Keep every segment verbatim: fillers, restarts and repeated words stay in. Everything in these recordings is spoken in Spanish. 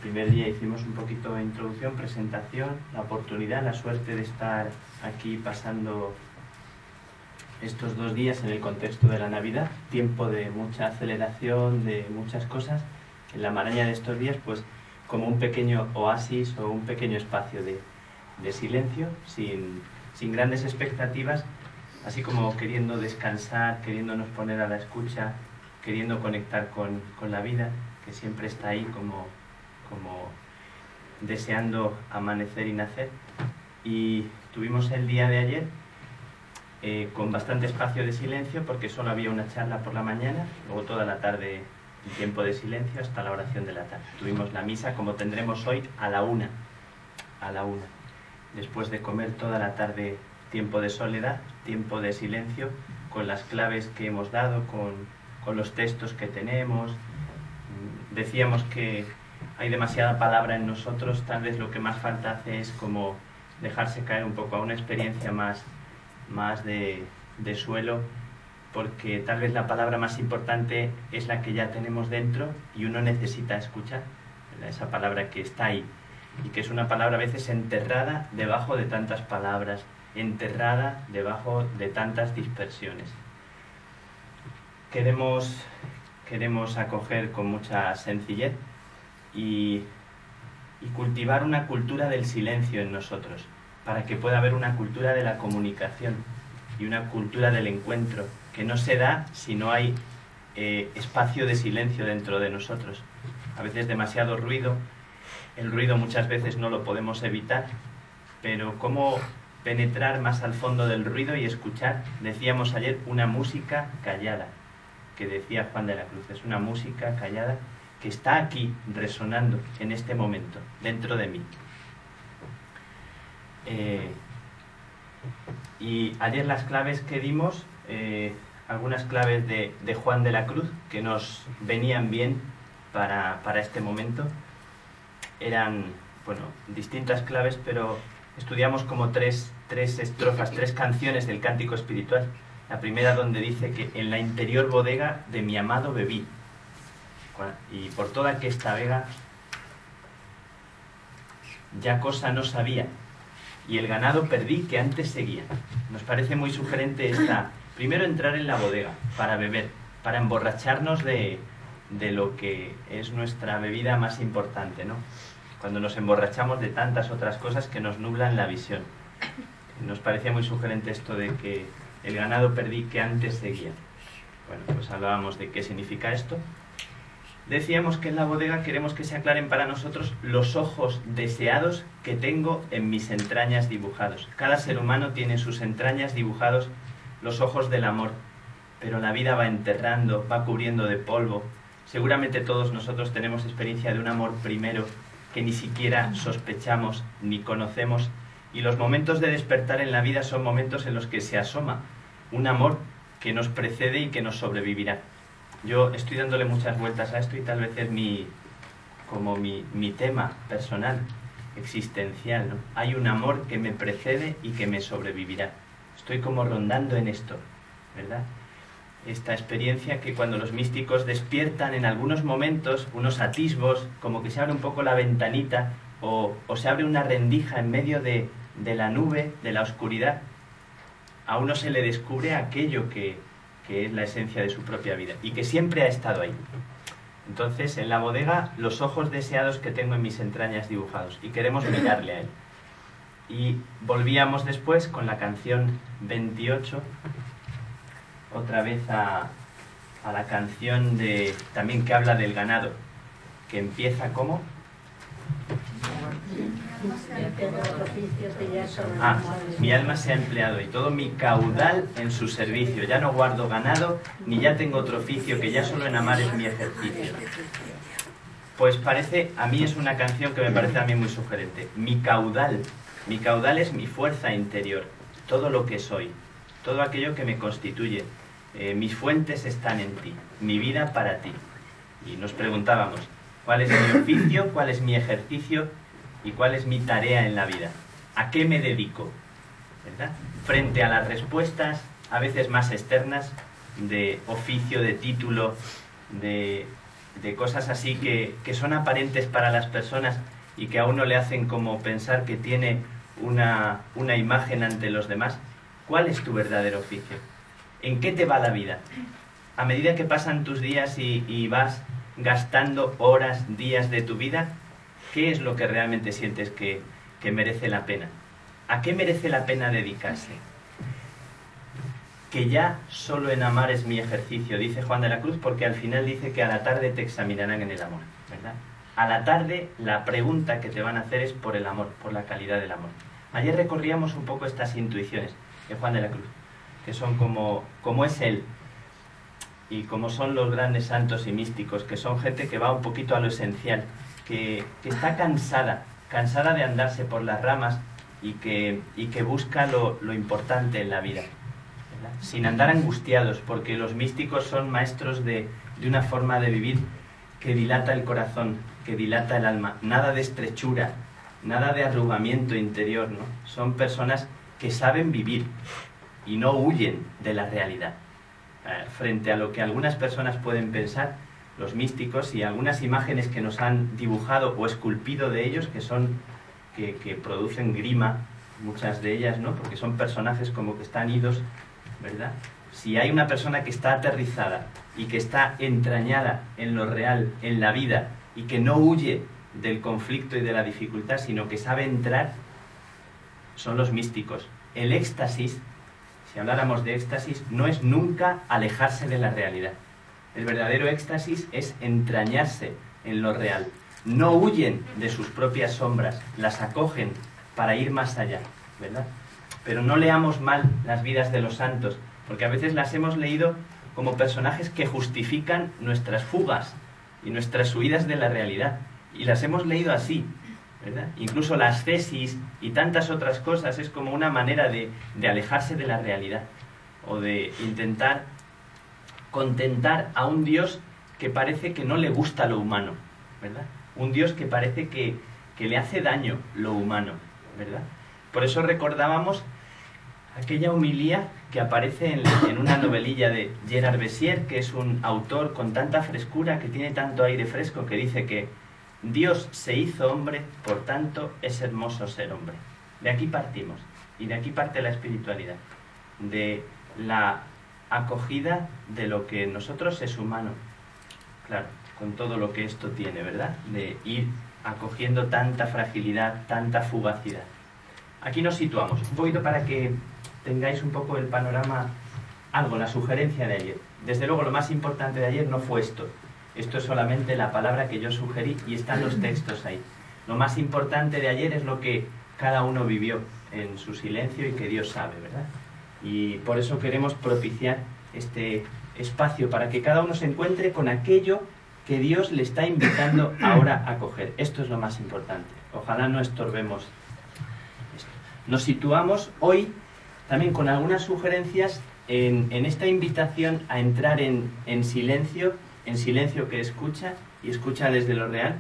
primer día hicimos un poquito de introducción, presentación, la oportunidad, la suerte de estar aquí pasando estos dos días en el contexto de la Navidad, tiempo de mucha aceleración, de muchas cosas, en la maraña de estos días, pues como un pequeño oasis o un pequeño espacio de, de silencio, sin, sin grandes expectativas, así como queriendo descansar, queriéndonos poner a la escucha, queriendo conectar con, con la vida, que siempre está ahí como, como deseando amanecer y nacer. Y tuvimos el día de ayer eh, con bastante espacio de silencio, porque solo había una charla por la mañana, luego toda la tarde el tiempo de silencio hasta la oración de la tarde. Tuvimos la misa como tendremos hoy a la una, a la una. Después de comer toda la tarde tiempo de soledad, tiempo de silencio, con las claves que hemos dado, con, con los textos que tenemos. Decíamos que hay demasiada palabra en nosotros, tal vez lo que más falta hace es como dejarse caer un poco a una experiencia más, más de, de suelo, porque tal vez la palabra más importante es la que ya tenemos dentro y uno necesita escuchar, ¿verdad? Esa palabra que está ahí y que es una palabra a veces enterrada debajo de tantas palabras, enterrada debajo de tantas dispersiones. Queremos, queremos acoger con mucha sencillez y, y cultivar una cultura del silencio en nosotros, para que pueda haber una cultura de la comunicación y una cultura del encuentro, que no se da si no hay eh, espacio de silencio dentro de nosotros. A veces demasiado ruido, el ruido muchas veces no lo podemos evitar, pero cómo penetrar más al fondo del ruido y escuchar, decíamos ayer, una música callada, que decía Juan de la Cruz, es una música callada que está aquí resonando en este momento, dentro de mí. Eh, y ayer las claves que dimos, eh, algunas claves de, de Juan de la Cruz que nos venían bien para, para este momento, eran, bueno, distintas claves, pero estudiamos como tres, tres estrofas, tres canciones del cántico espiritual. La primera donde dice que en la interior bodega de mi amado bebí, y por toda aquesta vega ya cosa no sabía, y el ganado perdí que antes seguía. Nos parece muy sugerente esta, primero entrar en la bodega para beber, para emborracharnos de, de lo que es nuestra bebida más importante, ¿no? Cuando nos emborrachamos de tantas otras cosas que nos nublan la visión. Nos parecía muy sugerente esto de que el ganado perdí que antes seguía. Bueno, pues hablábamos de qué significa esto. Decíamos que en la bodega queremos que se aclaren para nosotros los ojos deseados que tengo en mis entrañas dibujados. Cada ser humano tiene en sus entrañas dibujados los ojos del amor, pero la vida va enterrando, va cubriendo de polvo. Seguramente todos nosotros tenemos experiencia de un amor primero que ni siquiera sospechamos ni conocemos, y los momentos de despertar en la vida son momentos en los que se asoma un amor que nos precede y que nos sobrevivirá. Yo estoy dándole muchas vueltas a esto y tal vez es mi, como mi, mi tema personal, existencial, ¿no? Hay un amor que me precede y que me sobrevivirá. Estoy como rondando en esto, ¿verdad? Esta experiencia que cuando los místicos despiertan en algunos momentos, unos atisbos, como que se abre un poco la ventanita o, o se abre una rendija en medio de, de la nube, de la oscuridad, a uno se le descubre aquello que, que es la esencia de su propia vida y que siempre ha estado ahí. Entonces, en la bodega, los ojos deseados que tengo en mis entrañas dibujados, y queremos mirarle a él. Y volvíamos después con la canción veintiocho, otra vez a, a la canción de, también que habla del ganado, que empieza como... Ah, mi alma se ha empleado y todo mi caudal en su servicio. Ya no guardo ganado, ni ya tengo otro oficio, que ya solo en amar es mi ejercicio. Pues parece, a mí es una canción que me parece a mí muy sugerente. Mi caudal, mi caudal es mi fuerza interior, todo lo que soy, todo aquello que me constituye. Eh, mis fuentes están en ti, mi vida para ti. Y nos preguntábamos, ¿cuál es mi oficio, cuál es mi ejercicio y cuál es mi tarea en la vida? ¿A qué me dedico? ¿Verdad? Frente a las respuestas, a veces más externas, de oficio, de título, de de cosas así que, que son aparentes para las personas y que a uno le hacen como pensar que tiene una, una imagen ante los demás. ¿Cuál es tu verdadero oficio? ¿En qué te va la vida? A medida que pasan tus días y, y vas gastando horas, días de tu vida, ¿qué es lo que realmente sientes que, que merece la pena? ¿A qué merece la pena dedicarse? Que ya solo en amar es mi ejercicio, dice Juan de la Cruz, porque al final dice que a la tarde te examinarán en el amor, ¿verdad? A la tarde la pregunta que te van a hacer es por el amor, por la calidad del amor. Ayer recorríamos un poco estas intuiciones de Juan de la Cruz, que son como, como es él, y como son los grandes santos y místicos, que son gente que va un poquito a lo esencial, que, que está cansada, cansada de andarse por las ramas y que, y que busca lo, lo importante en la vida, ¿verdad? Sin andar angustiados, porque los místicos son maestros de, de una forma de vivir que dilata el corazón, que dilata el alma, nada de estrechura, nada de arrugamiento interior, ¿no? Son personas que saben vivir y no huyen de la realidad. Eh, frente a lo que algunas personas pueden pensar, los místicos y algunas imágenes que nos han dibujado o esculpido de ellos, que son que, que producen grima, muchas de ellas, ¿no? Porque son personajes como que están idos, ¿verdad? Si hay una persona que está aterrizada y que está entrañada en lo real, en la vida, y que no huye del conflicto y de la dificultad, sino que sabe entrar, son los místicos. El éxtasis, si habláramos de éxtasis, no es nunca alejarse de la realidad. El verdadero éxtasis es entrañarse en lo real. No huyen de sus propias sombras, las acogen para ir más allá, ¿verdad? Pero no leamos mal las vidas de los santos, porque a veces las hemos leído como personajes que justifican nuestras fugas y nuestras huidas de la realidad. Y las hemos leído así, ¿verdad? Incluso las tesis y tantas otras cosas es como una manera de, de alejarse de la realidad o de intentar contentar a un Dios que parece que no le gusta lo humano, ¿verdad? Un Dios que parece que, que le hace daño lo humano, ¿verdad? Por eso recordábamos aquella homilía que aparece en, en una novelilla de Gerard Bessier, que es un autor con tanta frescura, que tiene tanto aire fresco, que dice que Dios se hizo hombre, por tanto es hermoso ser hombre. De aquí partimos, y de aquí parte la espiritualidad, de la acogida de lo que en nosotros es humano, claro, con todo lo que esto tiene, ¿verdad? De ir acogiendo tanta fragilidad, tanta fugacidad. Aquí nos situamos, un poquito para que tengáis un poco el panorama, algo, la sugerencia de ayer. Desde luego lo más importante de ayer no fue esto. Esto es solamente la palabra que yo sugerí y están los textos ahí. Lo más importante de ayer es lo que cada uno vivió en su silencio y que Dios sabe, ¿verdad? Y por eso queremos propiciar este espacio para que cada uno se encuentre con aquello que Dios le está invitando ahora a coger. Esto es lo más importante. Ojalá no estorbemos esto. Nos situamos hoy también con algunas sugerencias en, en esta invitación a entrar en, en silencio, en silencio que escucha y escucha desde lo real.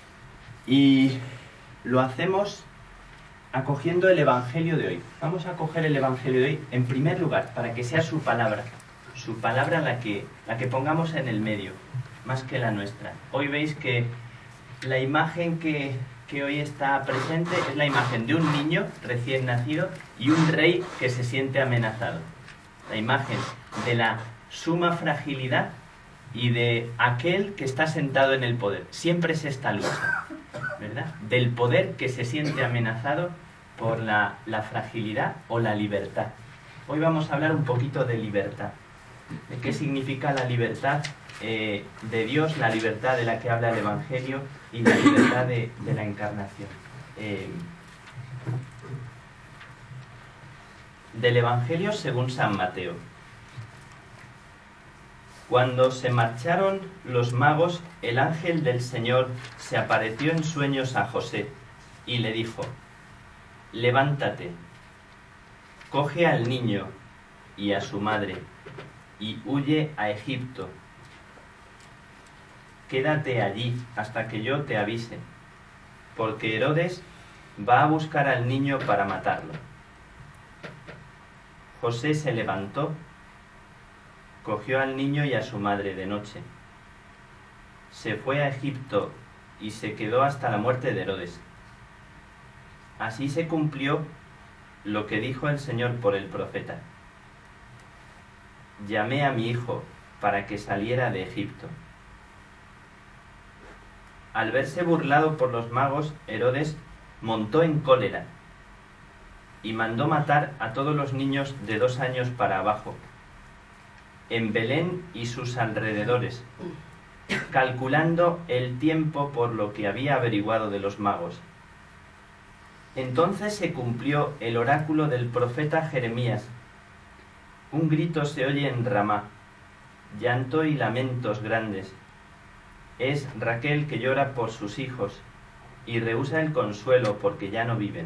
Y lo hacemos acogiendo el Evangelio de hoy. Vamos a coger el Evangelio de hoy en primer lugar para que sea su palabra, su palabra la que, la que pongamos en el medio, más que la nuestra. Hoy veis que la imagen que, que hoy está presente es la imagen de un niño recién nacido y un rey que se siente amenazado. La imagen de la suma fragilidad y de aquel que está sentado en el poder. Siempre es esta lucha, ¿verdad? Del poder que se siente amenazado por la, la fragilidad o la libertad. Hoy vamos a hablar un poquito de libertad. ¿De qué significa la libertad eh, de Dios, la libertad de la que habla el Evangelio y la libertad de, de la encarnación? Eh, del Evangelio según San Mateo. Cuando se marcharon los magos, el ángel del Señor se apareció en sueños a José y le dijo: levántate, coge al niño y a su madre y huye a Egipto. Quédate allí hasta que yo te avise, porque Herodes va a buscar al niño para matarlo. José se levantó, cogió al niño y a su madre de noche, se fue a Egipto y se quedó hasta la muerte de Herodes. Así se cumplió lo que dijo el Señor por el profeta: llamé a mi hijo para que saliera de Egipto. Al verse burlado por los magos, Herodes montó en cólera y mandó matar a todos los niños de dos años para abajo, en Belén y sus alrededores, calculando el tiempo por lo que había averiguado de los magos. Entonces se cumplió el oráculo del profeta Jeremías. Un grito se oye en Ramá, llanto y lamentos grandes. Es Raquel que llora por sus hijos y rehúsa el consuelo porque ya no viven.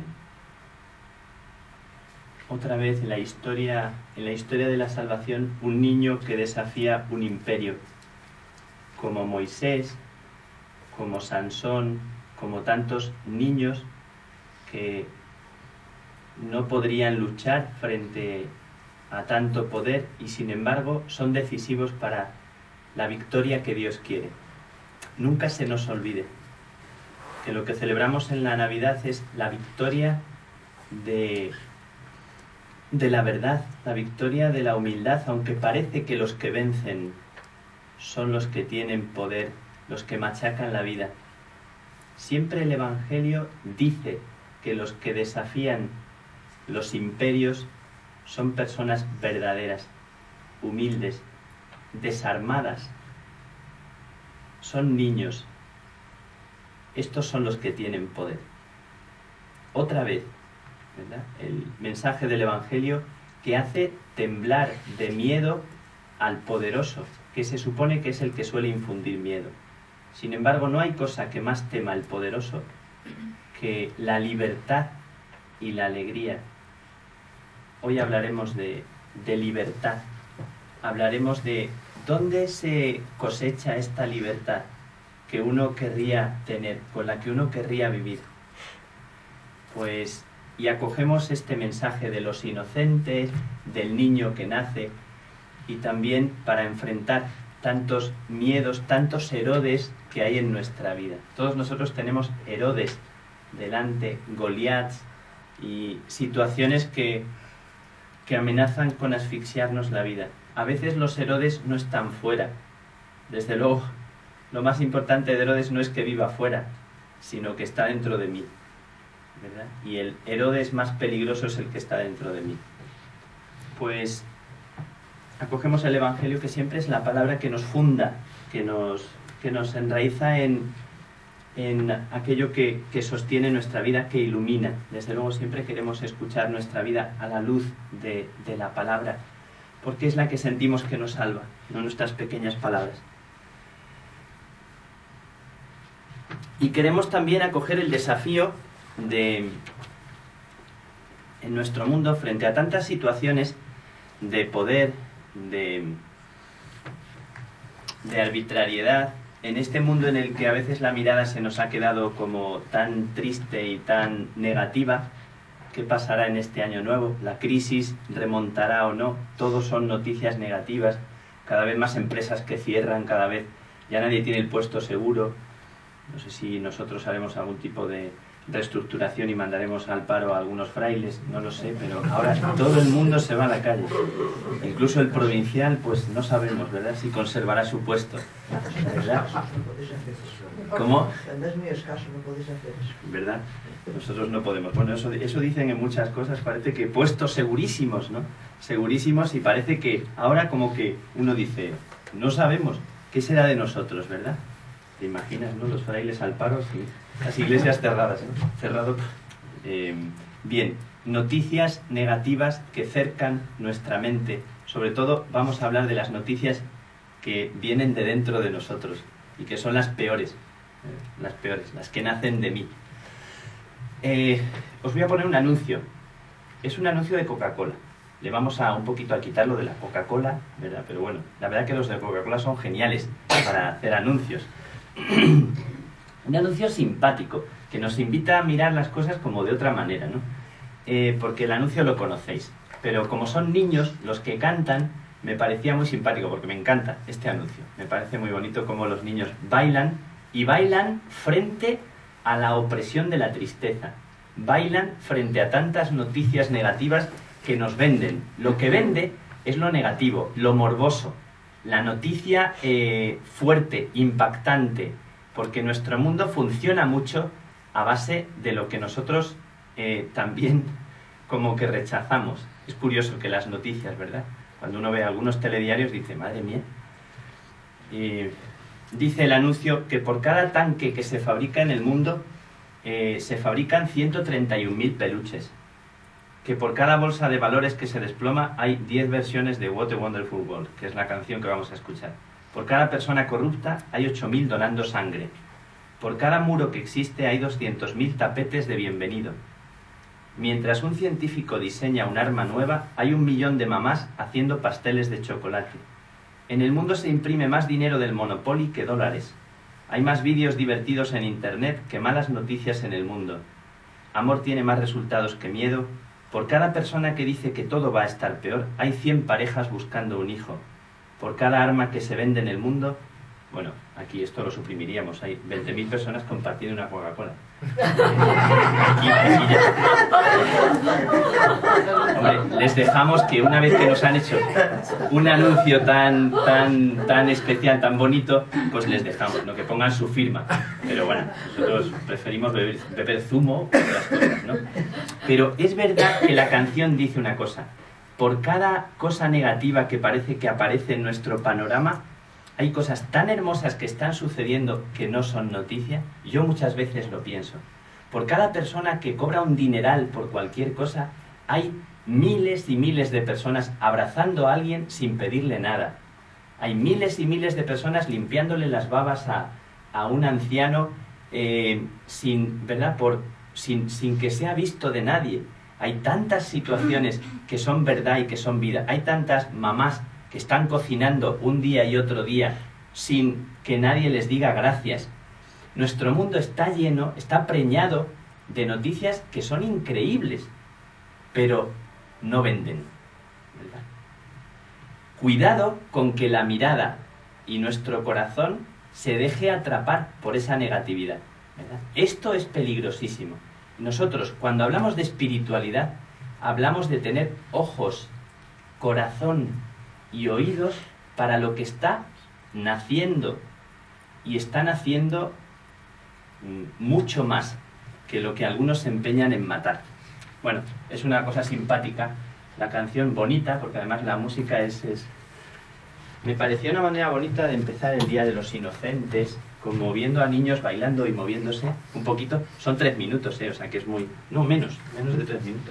Otra vez en la historia, en la historia de la salvación, un niño que desafía un imperio, como Moisés, como Sansón, como tantos niños que no podrían luchar frente a tanto poder y sin embargo son decisivos para la victoria que Dios quiere. Nunca se nos olvide que lo que celebramos en la Navidad es la victoria de, de la verdad, la victoria de la humildad, aunque parece que los que vencen son los que tienen poder, los que machacan la vida. Siempre el Evangelio dice que los que desafían los imperios son personas verdaderas, humildes, desarmadas. Son niños. Estos son los que tienen poder. Otra vez, ¿verdad?, el mensaje del Evangelio que hace temblar de miedo al poderoso, que se supone que es el que suele infundir miedo. Sin embargo, no hay cosa que más tema al poderoso que la libertad y la alegría. Hoy hablaremos de, de libertad. Hablaremos de dónde se cosecha esta libertad que uno querría tener, con la que uno querría vivir. Pues, y acogemos este mensaje de los inocentes, del niño que nace, y también para enfrentar tantos miedos, tantos Herodes que hay en nuestra vida. Todos nosotros tenemos Herodes delante, Goliats y situaciones que, que amenazan con asfixiarnos la vida. A veces los Herodes no están fuera. Desde luego, lo más importante de Herodes no es que viva fuera, sino que está dentro de mí, ¿verdad? Y el Herodes más peligroso es el que está dentro de mí. Pues acogemos el Evangelio, que siempre es la palabra que nos funda, que nos, que nos enraiza en, en aquello que, que sostiene nuestra vida, que ilumina. Desde luego siempre queremos escuchar nuestra vida a la luz de, de la palabra, porque es la que sentimos que nos salva, no nuestras pequeñas palabras. Y queremos también acoger el desafío de, en nuestro mundo, frente a tantas situaciones de poder, de, de arbitrariedad, en este mundo en el que a veces la mirada se nos ha quedado como tan triste y tan negativa. ¿Qué pasará en este año nuevo? ¿La crisis remontará o no? Todos son noticias negativas, cada vez más empresas que cierran, cada vez ya nadie tiene el puesto seguro. No sé si nosotros haremos algún tipo de reestructuración y mandaremos al paro a algunos frailes, no lo sé, pero ahora todo el mundo se va a la calle. Incluso el provincial, pues no sabemos, ¿verdad?, si conservará su puesto, ¿verdad? ¿Cómo? Es muy escaso, no podéis hacer eso. ¿Verdad? Nosotros no podemos. Bueno, eso, eso dicen en muchas cosas, parece que puestos segurísimos, ¿no? Segurísimos, y parece que ahora como que uno dice, no sabemos, ¿qué será de nosotros, verdad? ¿Te imaginas, no? Los frailes al paro, sí. Las iglesias cerradas, ¿no? Cerrado. Eh, bien, noticias negativas que cercan nuestra mente. Sobre todo vamos a hablar de las noticias que vienen de dentro de nosotros y que son las peores, eh, las peores, las que nacen de mí. Eh, os voy a poner un anuncio. Es un anuncio de Coca-Cola. Le vamos a un poquito a quitarlo de la Coca-Cola, ¿verdad? Pero bueno, la verdad que los de Coca-Cola son geniales para hacer anuncios. Un anuncio simpático que nos invita a mirar las cosas como de otra manera, ¿no? Eh, porque el anuncio lo conocéis, pero como son niños los que cantan, me parecía muy simpático porque me encanta este anuncio. Me parece muy bonito cómo los niños bailan y bailan frente a la opresión de la tristeza. Bailan frente a tantas noticias negativas que nos venden. Lo que vende es lo negativo, lo morboso, la noticia eh, fuerte, impactante, porque nuestro mundo funciona mucho a base de lo que nosotros eh, también como que rechazamos. Es curioso que las noticias, ¿verdad? Cuando uno ve algunos telediarios dice, madre mía. Y dice el anuncio que por cada tanque que se fabrica en el mundo eh, se fabrican ciento treinta y un mil peluches. Que por cada bolsa de valores que se desploma hay diez versiones de What a Wonderful World, que es la canción que vamos a escuchar. Por cada persona corrupta hay ocho mil donando sangre. Por cada muro que existe hay doscientos mil tapetes de bienvenido. Mientras un científico diseña un arma nueva, hay un millón de mamás haciendo pasteles de chocolate. En el mundo se imprime más dinero del Monopoly que dólares. Hay más vídeos divertidos en Internet que malas noticias en el mundo. Amor tiene más resultados que miedo. Por cada persona que dice que todo va a estar peor, hay cien parejas buscando un hijo. Por cada arma que se vende en el mundo... Bueno, aquí esto lo suprimiríamos. Hay veinte mil personas compartiendo una Coca-Cola. Aquí, aquí ya. Hombre, les dejamos que una vez que nos han hecho un anuncio tan, tan, tan especial, tan bonito, pues les dejamos, ¿no? Que pongan su firma. Pero bueno, nosotros preferimos beber, beber zumo que otras cosas, ¿no? Pero es verdad que la canción dice una cosa. Por cada cosa negativa que parece que aparece en nuestro panorama, hay cosas tan hermosas que están sucediendo que no son noticia. Yo muchas veces lo pienso. Por cada persona que cobra un dineral por cualquier cosa, hay miles y miles de personas abrazando a alguien sin pedirle nada. Hay miles y miles de personas limpiándole las babas a, a un anciano eh, sin, ¿verdad? Por, sin, sin que sea visto de nadie. Hay tantas situaciones que son verdad y que son vida. Hay tantas mamás que están cocinando un día y otro día sin que nadie les diga gracias. Nuestro mundo está lleno, está preñado de noticias que son increíbles, pero no venden, ¿verdad? Cuidado con que la mirada y nuestro corazón se deje atrapar por esa negatividad, ¿verdad? Esto es peligrosísimo. Nosotros, cuando hablamos de espiritualidad, hablamos de tener ojos, corazón y oídos para lo que está naciendo, y está naciendo mucho más que lo que algunos se empeñan en matar. Bueno, es una cosa simpática, la canción bonita, porque además la música es, es... Me pareció una manera bonita de empezar el Día de los Inocentes, como viendo a niños bailando y moviéndose un poquito. Son tres minutos, ¿eh? O sea que es muy... No, menos, menos de tres minutos.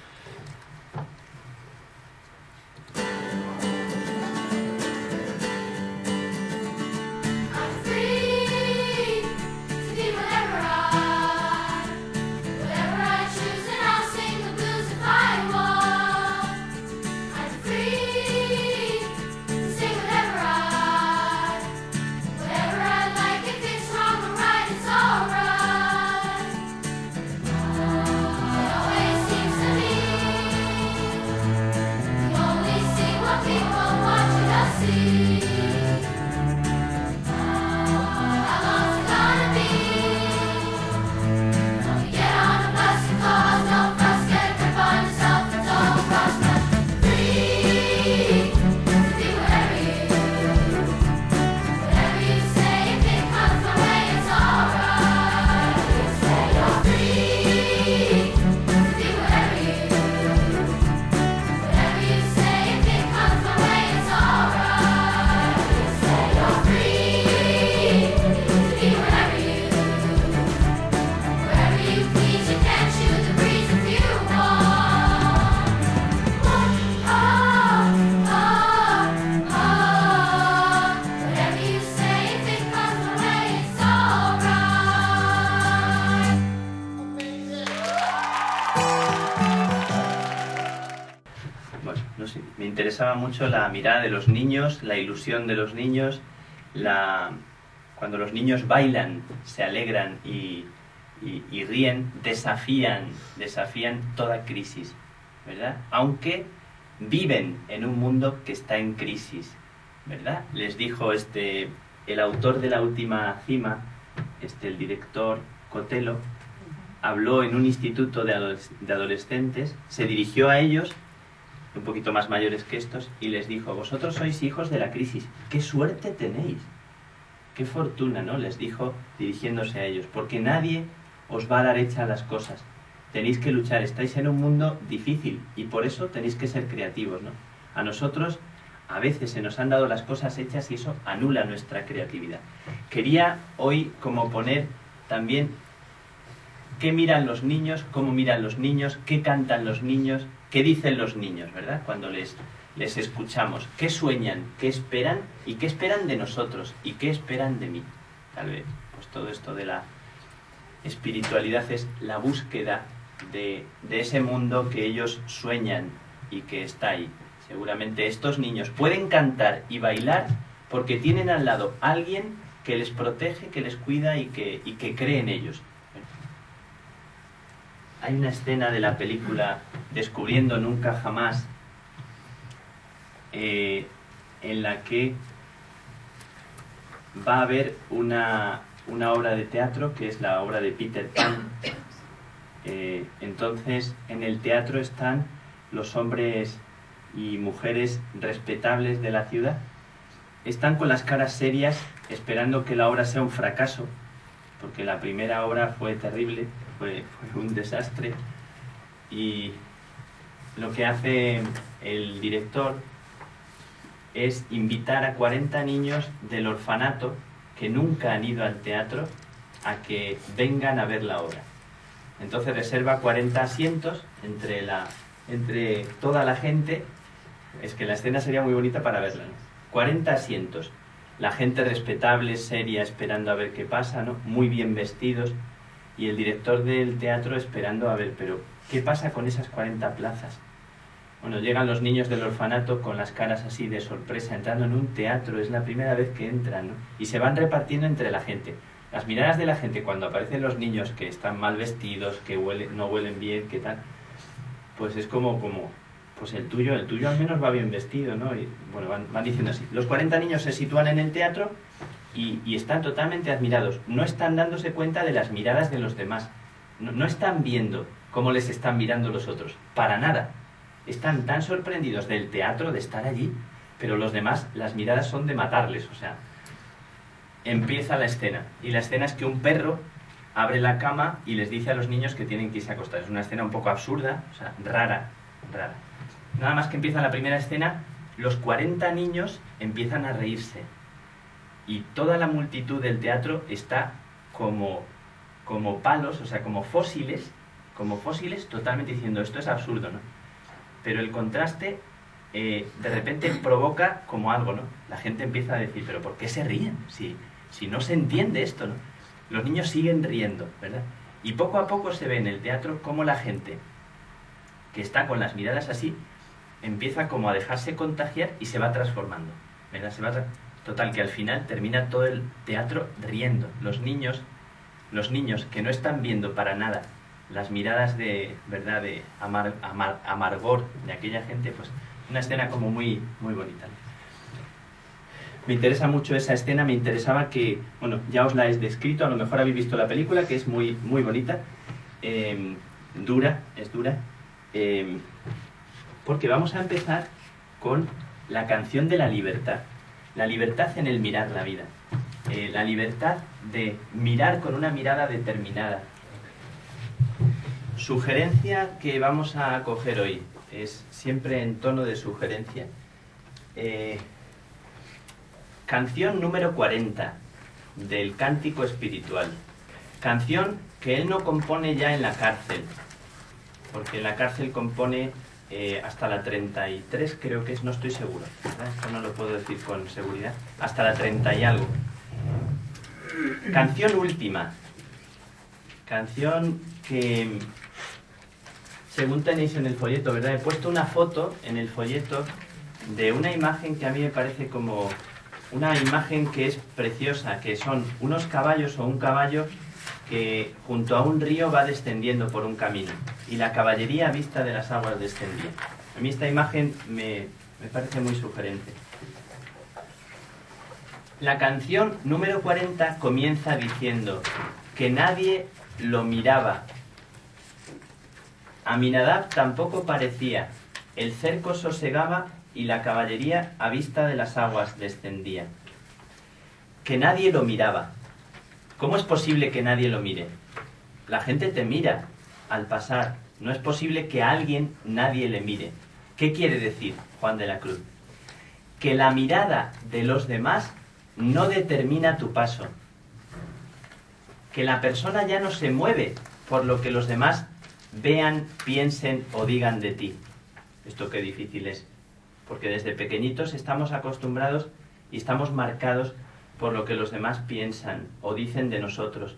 Me interesaba mucho la mirada de los niños, la ilusión de los niños, la... cuando los niños bailan, se alegran y, y, y ríen, desafían, desafían toda crisis, ¿verdad? Aunque viven en un mundo que está en crisis, ¿verdad? Les dijo este, el autor de La Última Cima, este, el director Cotelo, habló en un instituto de, adoles de adolescentes, se dirigió a ellos, un poquito más mayores que estos, y les dijo: vosotros sois hijos de la crisis, ¡qué suerte tenéis! ¡Qué fortuna!, ¿no? Les dijo dirigiéndose a ellos, porque nadie os va a dar hecha las cosas. Tenéis que luchar, estáis en un mundo difícil y por eso tenéis que ser creativos, ¿no? A nosotros a veces se nos han dado las cosas hechas y eso anula nuestra creatividad. Quería hoy como poner también qué miran los niños, cómo miran los niños, qué cantan los niños, qué dicen los niños, ¿verdad? Cuando les, les escuchamos, qué sueñan, qué esperan y qué esperan de nosotros y qué esperan de mí. Tal vez, pues todo esto de la espiritualidad es la búsqueda de, de ese mundo que ellos sueñan y que está ahí. Seguramente estos niños pueden cantar y bailar porque tienen al lado a alguien que les protege, que les cuida y que, y que cree en ellos. Hay una escena de la película Descubriendo Nunca Jamás eh, en la que va a haber una, una obra de teatro que es la obra de Peter Pan. Eh, entonces en el teatro están los hombres y mujeres respetables de la ciudad, están con las caras serias esperando que la obra sea un fracaso, porque la primera obra fue terrible, fue, fue un desastre, y lo que hace el director es invitar a cuarenta niños del orfanato que nunca han ido al teatro a que vengan a ver la obra. Entonces reserva cuarenta asientos entre, la, entre toda la gente. Es que la escena sería muy bonita para verla, ¿no? cuarenta asientos, la gente respetable, seria, esperando a ver qué pasa, ¿no? Muy bien vestidos, y el director del teatro esperando a ver, pero ¿qué pasa con esas cuarenta plazas? Bueno, llegan los niños del orfanato con las caras así de sorpresa, entrando en un teatro, es la primera vez que entran, ¿no? Y se van repartiendo entre la gente. Las miradas de la gente cuando aparecen los niños que están mal vestidos, que huele, no huelen bien, que tal, pues es como... como pues el tuyo, el tuyo al menos va bien vestido, ¿no? Y bueno, van, van diciendo así. Los cuarenta niños se sitúan en el teatro y, y están totalmente admirados. No están dándose cuenta de las miradas de los demás. No, no están viendo cómo les están mirando los otros. Para nada. Están tan sorprendidos del teatro, de estar allí, pero los demás, las miradas son de matarles. O sea, empieza la escena. Y la escena es que un perro abre la cama y les dice a los niños que tienen que irse a acostar. Es una escena un poco absurda, o sea, rara, rara. Nada más que empieza la primera escena, los cuarenta niños empiezan a reírse y toda la multitud del teatro está como, como palos, o sea, como fósiles, como fósiles totalmente diciendo esto es absurdo, ¿no? Pero el contraste eh, de repente provoca como algo, ¿no? La gente empieza a decir, pero ¿por qué se ríen? Si, si no se entiende esto, ¿no? Los niños siguen riendo, ¿verdad? Y poco a poco se ve en el teatro cómo la gente que está con las miradas así empieza como a dejarse contagiar y se va transformando, ¿verdad? Se va tra Total, que al final termina todo el teatro riendo. Los niños, los niños que no están viendo para nada las miradas de, ¿verdad?, de amar, amar, amargor de aquella gente, pues una escena como muy, muy bonita. Me interesa mucho esa escena, me interesaba que, bueno, ya os la he descrito, a lo mejor habéis visto la película, que es muy, muy bonita, eh, dura, es dura, eh, porque vamos a empezar con la canción de la libertad. La libertad en el mirar la vida. Eh, la libertad de mirar con una mirada determinada. Sugerencia que vamos a coger hoy. Es siempre en tono de sugerencia. Eh, canción número cuarenta del Cántico Espiritual. Canción que él no compone ya en la cárcel. Porque en la cárcel compone... Eh, hasta la treinta y tres creo que es, no estoy seguro, ¿verdad? Esto no lo puedo decir con seguridad, hasta la treinta y algo. Canción última, canción que según tenéis en el folleto, ¿verdad? He puesto una foto en el folleto de una imagen que a mí me parece como una imagen que es preciosa, que son unos caballos o un caballo que junto a un río va descendiendo por un camino y la caballería a vista de las aguas descendía. A mí esta imagen me, me parece muy sugerente. La canción número cuarenta comienza diciendo que nadie lo miraba. Aminadab tampoco parecía. El cerco sosegaba y la caballería a vista de las aguas descendía. Que nadie lo miraba. ¿Cómo es posible que nadie lo mire? La gente te mira al pasar. No es posible que a alguien nadie le mire. ¿Qué quiere decir Juan de la Cruz? Que la mirada de los demás no determina tu paso. Que la persona ya no se mueve por lo que los demás vean, piensen o digan de ti. Esto qué difícil es. Porque desde pequeñitos estamos acostumbrados y estamos marcados por lo que los demás piensan o dicen de nosotros.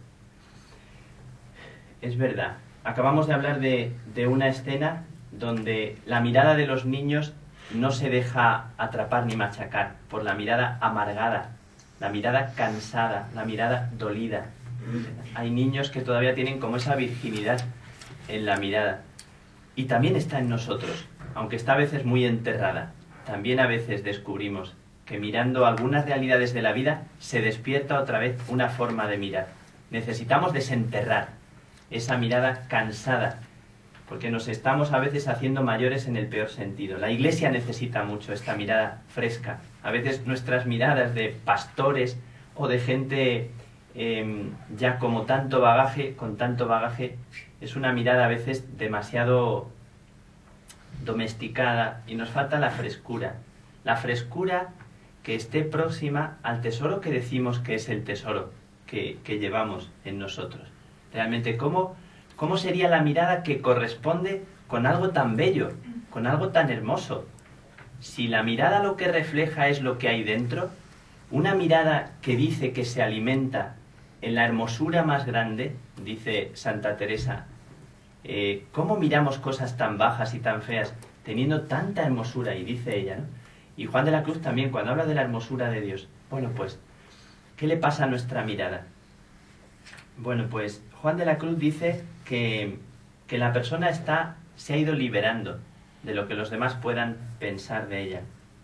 Es verdad. Acabamos de hablar de, de una escena donde la mirada de los niños no se deja atrapar ni machacar por la mirada amargada, la mirada cansada, la mirada dolida. Hay niños que todavía tienen como esa virginidad en la mirada. Y también está en nosotros, aunque está a veces muy enterrada. También a veces descubrimos que mirando algunas realidades de la vida se despierta otra vez una forma de mirar. Necesitamos desenterrar esa mirada cansada, porque nos estamos a veces haciendo mayores en el peor sentido. La Iglesia necesita mucho esta mirada fresca. A veces nuestras miradas de pastores o de gente eh, ya como tanto bagaje, con tanto bagaje, es una mirada a veces demasiado domesticada y nos falta la frescura. La frescura que esté próxima al tesoro que decimos que es el tesoro que, que llevamos en nosotros. Realmente, ¿cómo, ¿cómo sería la mirada que corresponde con algo tan bello, con algo tan hermoso? Si la mirada lo que refleja es lo que hay dentro, una mirada que dice que se alimenta en la hermosura más grande, dice Santa Teresa, eh, ¿cómo miramos cosas tan bajas y tan feas teniendo tanta hermosura? Y dice ella, ¿no? Y Juan de la Cruz también, cuando habla de la hermosura de Dios. Bueno, pues, ¿qué le pasa a nuestra mirada? Bueno, pues, Juan de la Cruz dice que, que la persona está, se ha ido liberando de lo que los demás puedan pensar de ella.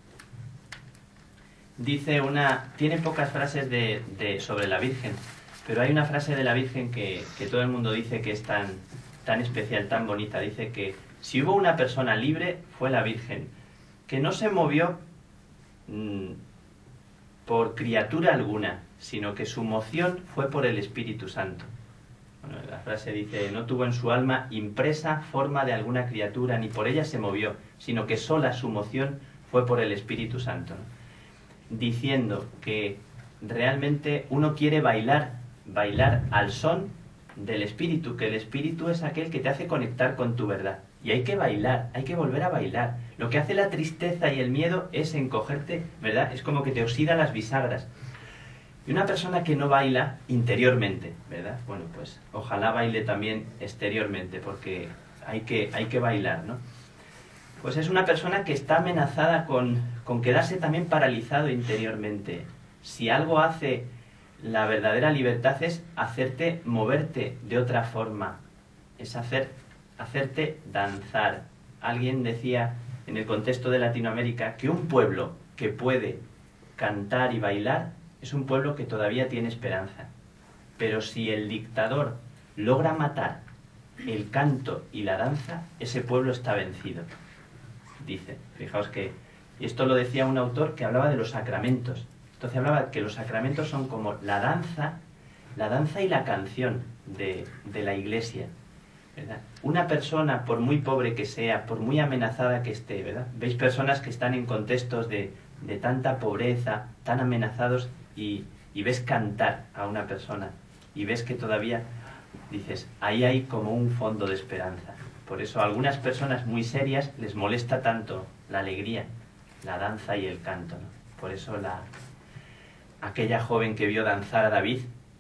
Dice una... Tiene pocas frases de, de, sobre la Virgen, pero hay una frase de la Virgen que, que todo el mundo dice que es tan, tan especial, tan bonita. Dice que si hubo una persona libre, fue la Virgen, que no se movió mmm, por criatura alguna, sino que su moción fue por el Espíritu Santo. Bueno, la frase dice, no tuvo en su alma impresa forma de alguna criatura, ni por ella se movió, sino que sola su moción fue por el Espíritu Santo, ¿no? Diciendo que realmente uno quiere bailar, bailar al son del Espíritu, que el Espíritu es aquel que te hace conectar con tu verdad. Y hay que bailar, hay que volver a bailar. Lo que hace la tristeza y el miedo es encogerte, ¿verdad? Es como que te oxida las bisagras. Y una persona que no baila interiormente, ¿verdad? Bueno, pues ojalá baile también exteriormente, porque hay que, hay que bailar, ¿no? Pues es una persona que está amenazada con, con quedarse también paralizado interiormente. Si algo hace la verdadera libertad es hacerte moverte de otra forma, es hacer, hacerte danzar. Alguien decía en el contexto de Latinoamérica que un pueblo que puede cantar y bailar es un pueblo que todavía tiene esperanza. Pero si el dictador logra matar el canto y la danza, ese pueblo está vencido. Dice, fijaos que... Y esto lo decía un autor que hablaba de los sacramentos. Entonces hablaba que los sacramentos son como la danza, la danza y la canción de, de la Iglesia, ¿verdad? Una persona, por muy pobre que sea, por muy amenazada que esté, ¿verdad? Veis personas que están en contextos de, de tanta pobreza, tan amenazados, y, y ves cantar a una persona, y ves que todavía, dices, ahí hay como un fondo de esperanza. Por eso a algunas personas muy serias les molesta tanto la alegría, la danza y el canto, ¿no? Por eso la, aquella joven que vio danzar a David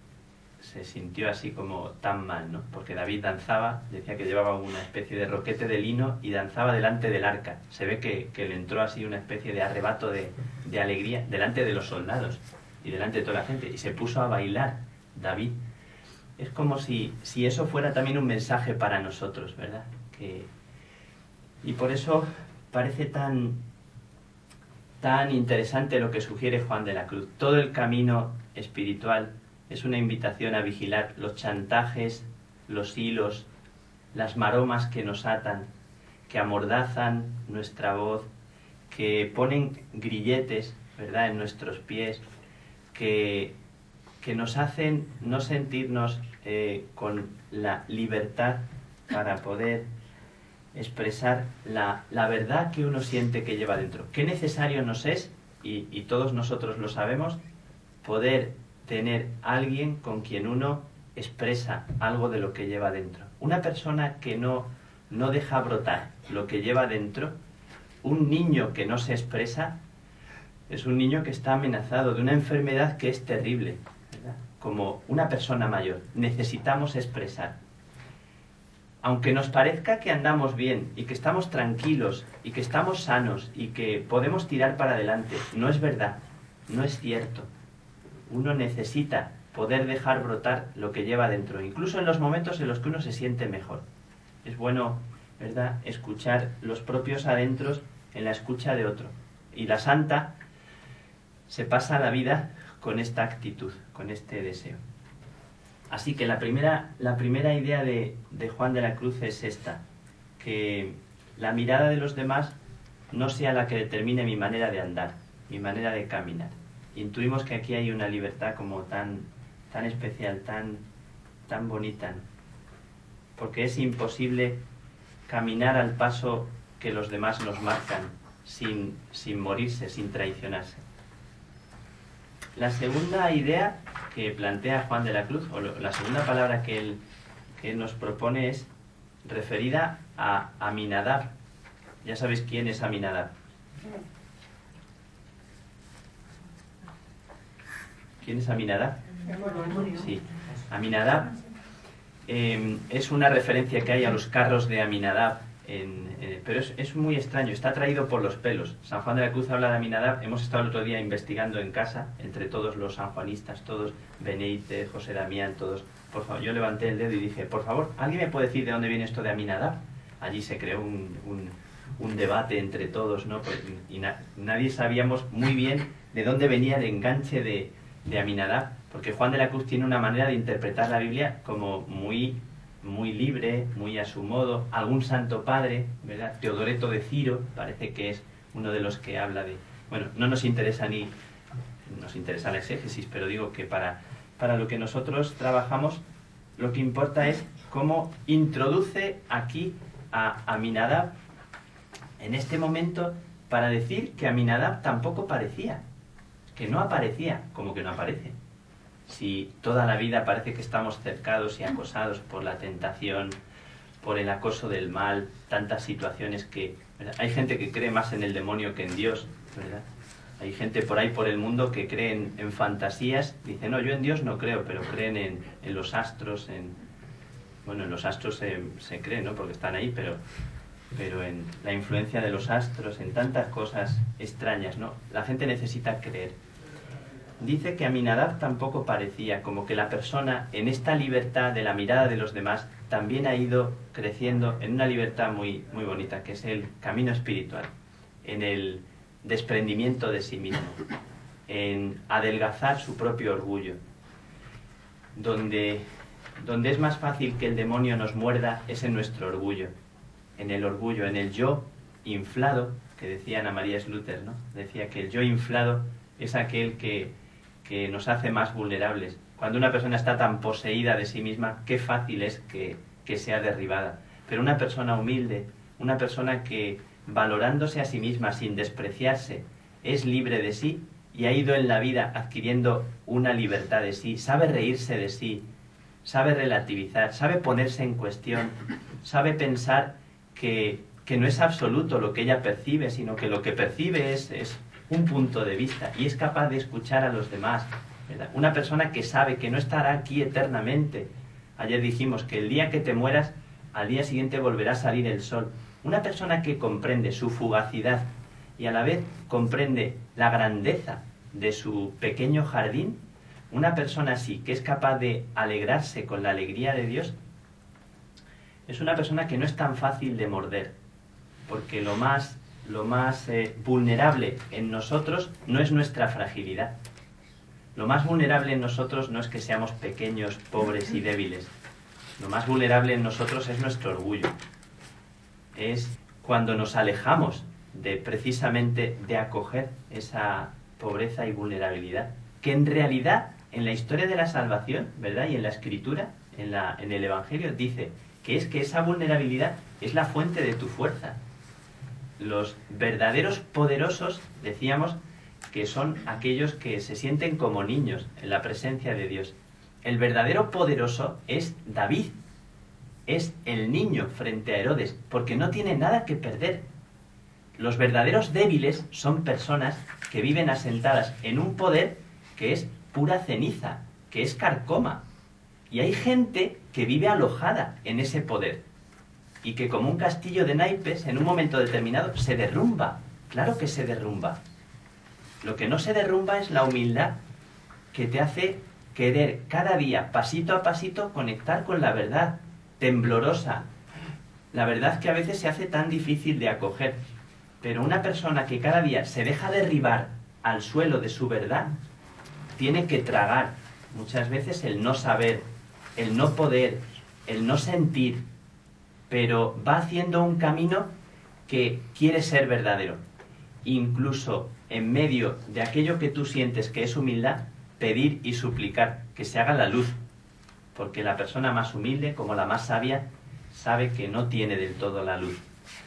se sintió así como tan mal, ¿no? Porque David danzaba, decía que llevaba una especie de roquete de lino y danzaba delante del arca. Se ve que, que le entró así una especie de arrebato de, de alegría delante de los soldados y delante de toda la gente, y se puso a bailar David. Es como si, si eso fuera también un mensaje para nosotros, ¿verdad? Que, y por eso parece tan, tan interesante lo que sugiere Juan de la Cruz. Todo el camino espiritual es una invitación a vigilar los chantajes, los hilos, las maromas que nos atan, que amordazan nuestra voz, que ponen grilletes, ¿verdad?, en nuestros pies, que, que nos hacen no sentirnos eh, con la libertad para poder expresar la, la verdad que uno siente que lleva dentro. Qué necesario nos es, y, y todos nosotros lo sabemos, poder tener alguien con quien uno expresa algo de lo que lleva dentro. Una persona que no, no deja brotar lo que lleva dentro, un niño que no se expresa, es un niño que está amenazado de una enfermedad que es terrible, ¿verdad? Como una persona mayor. Necesitamos expresar. Aunque nos parezca que andamos bien y que estamos tranquilos y que estamos sanos y que podemos tirar para adelante, no es verdad, no es cierto. Uno necesita poder dejar brotar lo que lleva dentro, incluso en los momentos en los que uno se siente mejor. Es bueno, ¿verdad?, escuchar los propios adentros en la escucha de otro. Y la santa se pasa la vida con esta actitud, con este deseo. Así que la primera, la primera idea de, de Juan de la Cruz es esta, que la mirada de los demás no sea la que determine mi manera de andar, mi manera de caminar. Intuimos que aquí hay una libertad como tan, tan especial, tan, tan bonita, ¿no? Porque es imposible caminar al paso que los demás nos marcan, sin, sin morirse, sin traicionarse. La segunda idea que plantea Juan de la Cruz, o lo, la segunda palabra que él, que él nos propone, es referida a Aminadab. Ya sabéis quién es Aminadab. ¿Quién es Aminadab? Sí, Aminadab eh, es una referencia que hay a los carros de Aminadab, en, eh, pero es, es muy extraño, está traído por los pelos. San Juan de la Cruz habla de Aminadab. Hemos estado el otro día investigando en casa, entre todos los sanjuanistas, todos, Beneite, José Damián, todos. Por favor, yo levanté el dedo y dije, por favor, ¿alguien me puede decir de dónde viene esto de Aminadab? Allí se creó un, un, un debate entre todos, ¿no? Pues, y na, nadie sabíamos muy bien de dónde venía el enganche de, de Aminadab, porque Juan de la Cruz tiene una manera de interpretar la Biblia como muy, muy libre, muy a su modo. Algún santo padre, ¿verdad?, Teodoreto de Ciro, parece que es uno de los que habla de... Bueno, no nos interesa ni... nos interesa la exégesis, pero digo que para, para lo que nosotros trabajamos, lo que importa es cómo introduce aquí a Aminadab en este momento para decir que Aminadab tampoco parecía, que no aparecía, como que no aparece. Si toda la vida parece que estamos cercados y acosados por la tentación, por el acoso del mal, tantas situaciones que... ¿verdad? Hay gente que cree más en el demonio que en Dios, ¿verdad? Hay gente por ahí por el mundo que cree en, en fantasías, dice, no, yo en Dios no creo, pero creen en, en los astros, en... Bueno, en los astros se, se cree, ¿no?, porque están ahí, pero, pero en la influencia de los astros, en tantas cosas extrañas, ¿no? La gente necesita creer. Dice que Aminadab tampoco parecía, como que la persona en esta libertad de la mirada de los demás también ha ido creciendo en una libertad muy, muy bonita, que es el camino espiritual, en el desprendimiento de sí mismo, en adelgazar su propio orgullo. Donde, donde es más fácil que el demonio nos muerda es en nuestro orgullo, en el orgullo, en el yo inflado, que decía Ana María Slúter, ¿no? Decía que el yo inflado es aquel que que nos hace más vulnerables. Cuando una persona está tan poseída de sí misma, qué fácil es que, que sea derribada. Pero una persona humilde, una persona que, valorándose a sí misma sin despreciarse, es libre de sí y ha ido en la vida adquiriendo una libertad de sí, sabe reírse de sí, sabe relativizar, sabe ponerse en cuestión, sabe pensar que, que no es absoluto lo que ella percibe, sino que lo que percibe es... es un punto de vista y es capaz de escuchar a los demás, ¿verdad? Una persona que sabe que no estará aquí eternamente. Ayer dijimos que el día que te mueras, al día siguiente volverá a salir el sol. Una persona que comprende su fugacidad y a la vez comprende la grandeza de su pequeño jardín, una persona así, que es capaz de alegrarse con la alegría de Dios, es una persona que no es tan fácil de morder, porque lo más lo más eh, vulnerable en nosotros no es nuestra fragilidad. Lo más vulnerable en nosotros no es que seamos pequeños, pobres y débiles. Lo más vulnerable en nosotros es nuestro orgullo. Es cuando nos alejamos de precisamente de acoger esa pobreza y vulnerabilidad, que en realidad en la historia de la salvación, ¿verdad? Y en la Escritura, en, la, en el Evangelio, dice que es que esa vulnerabilidad es la fuente de tu fuerza. Los verdaderos poderosos, decíamos, que son aquellos que se sienten como niños en la presencia de Dios. El verdadero poderoso es David, es el niño frente a Herodes, porque no tiene nada que perder. Los verdaderos débiles son personas que viven asentadas en un poder que es pura ceniza, que es carcoma. Y hay gente que vive alojada en ese poder y que como un castillo de naipes en un momento determinado se derrumba. Claro que se derrumba. Lo que no se derrumba es la humildad que te hace querer cada día, pasito a pasito, conectar con la verdad, temblorosa. La verdad que a veces se hace tan difícil de acoger. Pero una persona que cada día se deja derribar al suelo de su verdad, tiene que tragar muchas veces el no saber, el no poder, el no sentir, pero va haciendo un camino que quiere ser verdadero. Incluso en medio de aquello que tú sientes que es humildad, pedir y suplicar que se haga la luz, porque la persona más humilde, como la más sabia, sabe que no tiene del todo la luz.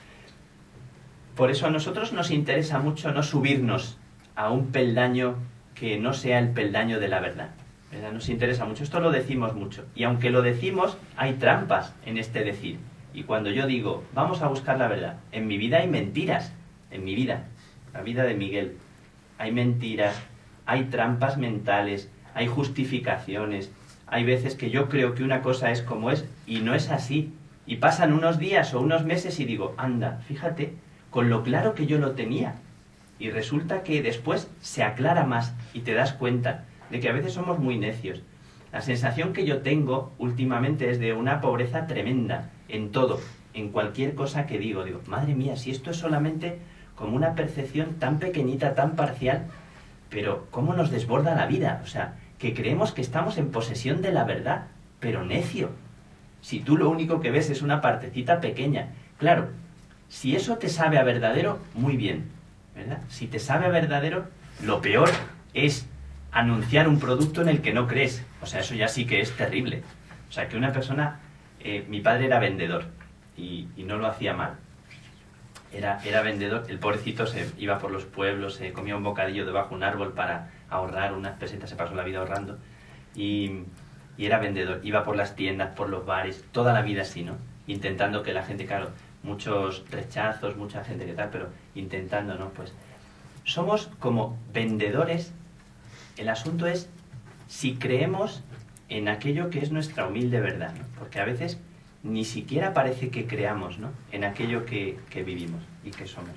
Por eso a nosotros nos interesa mucho no subirnos a un peldaño que no sea el peldaño de la verdad, ¿verdad? Nos interesa mucho, esto lo decimos mucho, y aunque lo decimos, hay trampas en este decir. Y cuando yo digo, vamos a buscar la verdad, en mi vida hay mentiras, en mi vida, la vida de Miguel, hay mentiras, hay trampas mentales, hay justificaciones, hay veces que yo creo que una cosa es como es y no es así. Y pasan unos días o unos meses y digo, anda, fíjate, con lo claro que yo lo tenía. Y resulta que después se aclara más y te das cuenta de que a veces somos muy necios. La sensación que yo tengo últimamente es de una pobreza tremenda en todo, en cualquier cosa que digo. Digo, madre mía, si esto es solamente como una percepción tan pequeñita, tan parcial, pero ¿cómo nos desborda la vida? O sea, que creemos que estamos en posesión de la verdad, pero necio. Si tú lo único que ves es una partecita pequeña. Claro, si eso te sabe a verdadero, muy bien, ¿verdad? Si te sabe a verdadero, lo peor es anunciar un producto en el que no crees. O sea, eso ya sí que es terrible. O sea, que una persona... Eh, mi padre era vendedor y, y no lo hacía mal. Era, era vendedor, el pobrecito se iba por los pueblos, se comía un bocadillo debajo de un árbol para ahorrar unas pesetas, se pasó la vida ahorrando. Y, y era vendedor, iba por las tiendas, por los bares, toda la vida así, ¿no? Intentando que la gente, claro, muchos rechazos, mucha gente que tal, pero intentando, ¿no? Pues somos como vendedores. El asunto es si creemos en aquello que es nuestra humilde verdad, ¿no? Porque a veces ni siquiera parece que creamos, ¿no? En aquello que, que vivimos y que somos.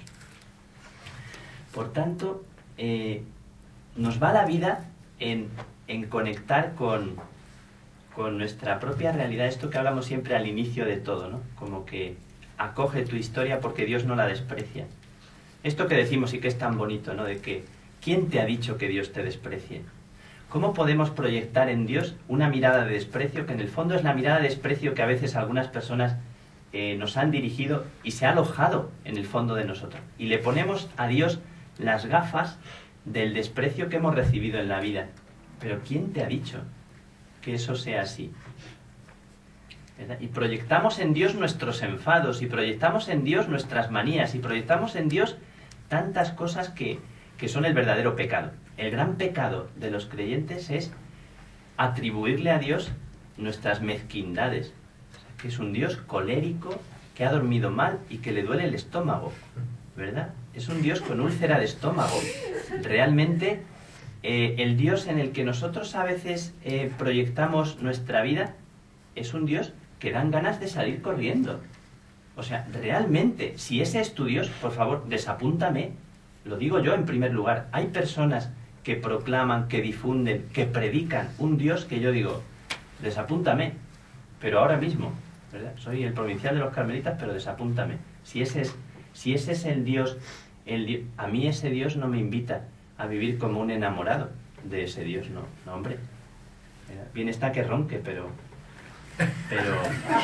Por tanto, eh, nos va la vida en, en conectar con, con nuestra propia realidad, esto que hablamos siempre al inicio de todo, ¿no? Como que acoge tu historia porque Dios no la desprecia. Esto que decimos y que es tan bonito, ¿no? De que, ¿quién te ha dicho que Dios te desprecie? ¿Cómo podemos proyectar en Dios una mirada de desprecio, que en el fondo es la mirada de desprecio que a veces algunas personas eh, nos han dirigido y se ha alojado en el fondo de nosotros? Y le ponemos a Dios las gafas del desprecio que hemos recibido en la vida. Pero ¿quién te ha dicho que eso sea así? ¿Verdad? Y proyectamos en Dios nuestros enfados, y proyectamos en Dios nuestras manías, y proyectamos en Dios tantas cosas que, que son el verdadero pecado. El gran pecado de los creyentes es atribuirle a Dios nuestras mezquindades, o sea, que es un Dios colérico, que ha dormido mal y que le duele el estómago, ¿verdad? Es un Dios con úlcera de estómago. Realmente, eh, el Dios en el que nosotros a veces eh, proyectamos nuestra vida es un Dios que dan ganas de salir corriendo. O sea, realmente, si ese es tu Dios, por favor, desapúntame. Lo digo yo en primer lugar. Hay personas que proclaman, que difunden, que predican un Dios que yo digo, desapúntame, pero ahora mismo, ¿verdad? Soy el provincial de los carmelitas, pero desapúntame. Si ese es Si ese es el Dios, el Dios, a mí ese Dios no me invita a vivir como un enamorado de ese Dios, no, no hombre. Bien está que ronque, pero... Pero,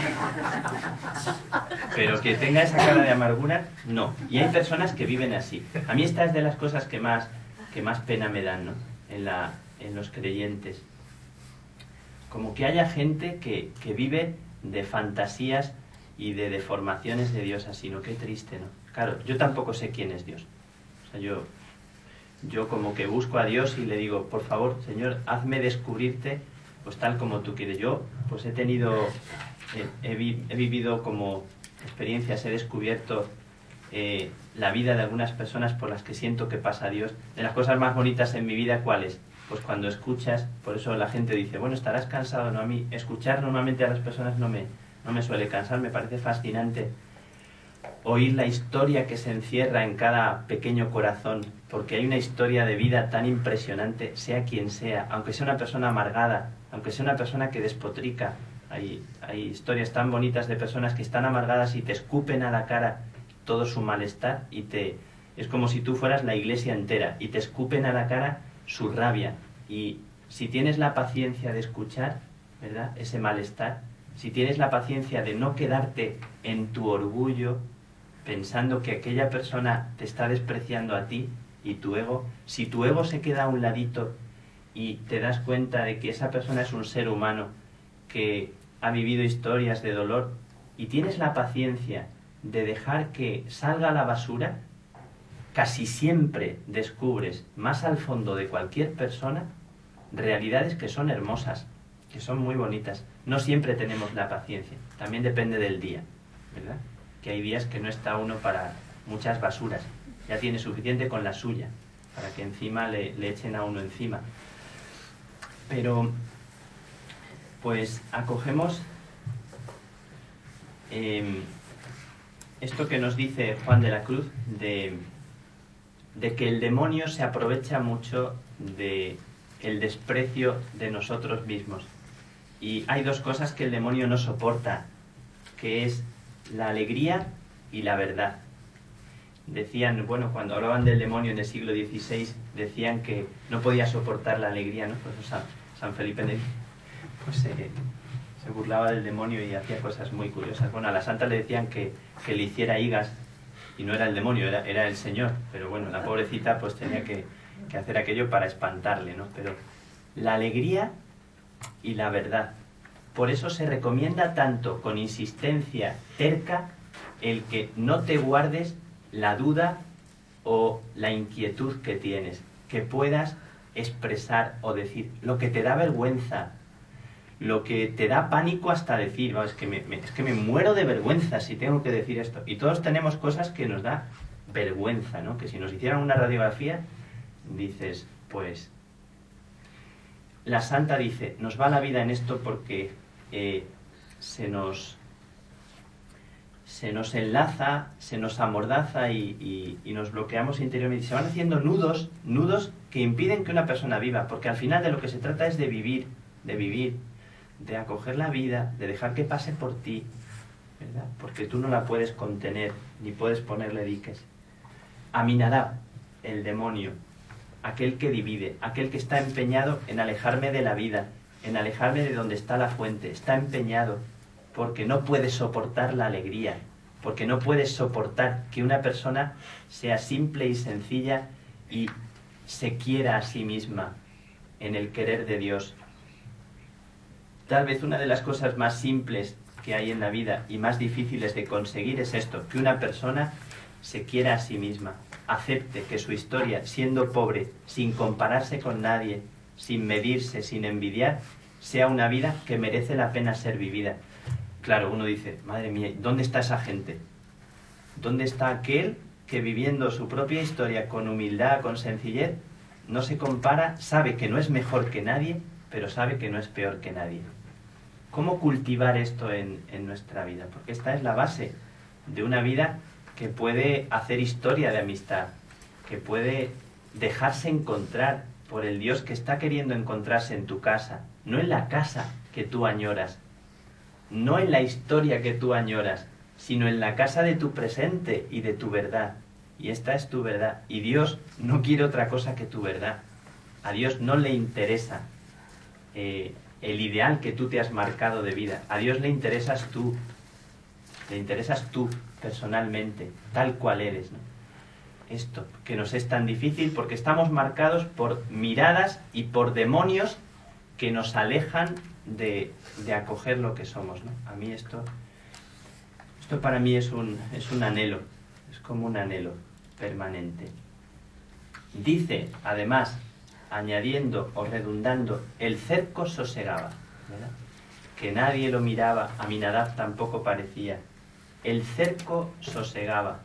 pero que tenga esa cara de amargura, no. Y hay personas que viven así. A mí esta es de las cosas que más, que más pena me dan, ¿no? En, la, en los creyentes. Como que haya gente que, que vive de fantasías y de deformaciones de Dios así, ¿no? Qué triste, ¿no? Claro, yo tampoco sé quién es Dios. O sea, yo, yo como que busco a Dios y le digo, por favor, Señor, hazme descubrirte pues tal como tú quieres. Yo pues he tenido, eh, he, vi, he vivido como experiencias, he descubierto eh, la vida de algunas personas por las que siento que pasa Dios. De las cosas más bonitas en mi vida, ¿cuáles? Pues cuando escuchas, por eso la gente dice, bueno, estarás cansado, ¿no? A mí escuchar normalmente a las personas no me, no me suele cansar, me parece fascinante oír la historia que se encierra en cada pequeño corazón, porque hay una historia de vida tan impresionante, sea quien sea, aunque sea una persona amargada, aunque sea una persona que despotrica. Hay, hay historias tan bonitas de personas que están amargadas y te escupen a la cara todo su malestar y te... Es como si tú fueras la iglesia entera y te escupen a la cara su rabia. Y si tienes la paciencia de escuchar, ¿verdad?, ese malestar, si tienes la paciencia de no quedarte en tu orgullo pensando que aquella persona te está despreciando a ti y tu ego, si tu ego se queda a un ladito y te das cuenta de que esa persona es un ser humano que ha vivido historias de dolor y tienes la paciencia de dejar que salga a la basura, casi siempre descubres más al fondo de cualquier persona realidades que son hermosas, que son muy bonitas. No siempre tenemos la paciencia, también depende del día, ¿verdad? Que hay días que no está uno para muchas basuras, ya tiene suficiente con la suya, para que encima le, le echen a uno encima. Pero, pues, acogemos eh, esto que nos dice Juan de la Cruz, de, de que el demonio se aprovecha mucho de el desprecio de nosotros mismos. Y hay dos cosas que el demonio no soporta, que es la alegría y la verdad. Decían, bueno, cuando hablaban del demonio en el siglo dieciséis, decían que no podía soportar la alegría, ¿no? Pues San, San Felipe Neri, pues eh, se burlaba del demonio y hacía cosas muy curiosas. Bueno, a la santa le decían que, que le hiciera higas, y no era el demonio, era, era el Señor. Pero bueno, la pobrecita pues tenía que, que hacer aquello para espantarle, ¿no? Pero la alegría y la verdad. Por eso se recomienda tanto, con insistencia terca, el que no te guardes la duda o la inquietud que tienes, que puedas expresar o decir lo que te da vergüenza, lo que te da pánico hasta decir, oh, es, que me, me, es que me muero de vergüenza si tengo que decir esto. Y todos tenemos cosas que nos da vergüenza, ¿no? Que si nos hicieran una radiografía, dices, pues... La santa dice, nos va la vida en esto porque eh, se nos... se nos enlaza, se nos amordaza y, y, y nos bloqueamos interiormente. Se van haciendo nudos, nudos que impiden que una persona viva, porque al final de lo que se trata es de vivir, de vivir, de acoger la vida, de dejar que pase por ti, ¿verdad? Porque tú no la puedes contener, ni puedes ponerle diques. Aminadab, el demonio, aquel que divide, aquel que está empeñado en alejarme de la vida, en alejarme de donde está la fuente, está empeñado porque no puedes soportar la alegría, porque no puedes soportar que una persona sea simple y sencilla y se quiera a sí misma en el querer de Dios. Tal vez una de las cosas más simples que hay en la vida y más difíciles de conseguir es esto, que una persona se quiera a sí misma, acepte que su historia, siendo pobre, sin compararse con nadie, sin medirse, sin envidiar, sea una vida que merece la pena ser vivida. Claro, uno dice, madre mía, ¿dónde está esa gente? ¿Dónde está aquel que viviendo su propia historia con humildad, con sencillez, no se compara, sabe que no es mejor que nadie, pero sabe que no es peor que nadie? ¿Cómo cultivar esto en, en nuestra vida? Porque esta es la base de una vida que puede hacer historia de amistad, que puede dejarse encontrar por el Dios que está queriendo encontrarse en tu casa, no en la casa que tú añoras, no en la historia que tú añoras, sino en la casa de tu presente y de tu verdad. Y esta es tu verdad. Y Dios no quiere otra cosa que tu verdad. A Dios no le interesa eh, el ideal que tú te has marcado de vida. A Dios le interesas tú. Le interesas tú, personalmente, tal cual eres, ¿no? Esto, que nos es tan difícil porque estamos marcados por miradas y por demonios que nos alejan de, de acoger lo que somos, ¿no? A mí esto, esto para mí es un, es un anhelo, es como un anhelo permanente. Dice, además, añadiendo o redundando, el cerco sosegaba, ¿verdad? Que nadie lo miraba, Aminadab tampoco parecía. El cerco sosegaba.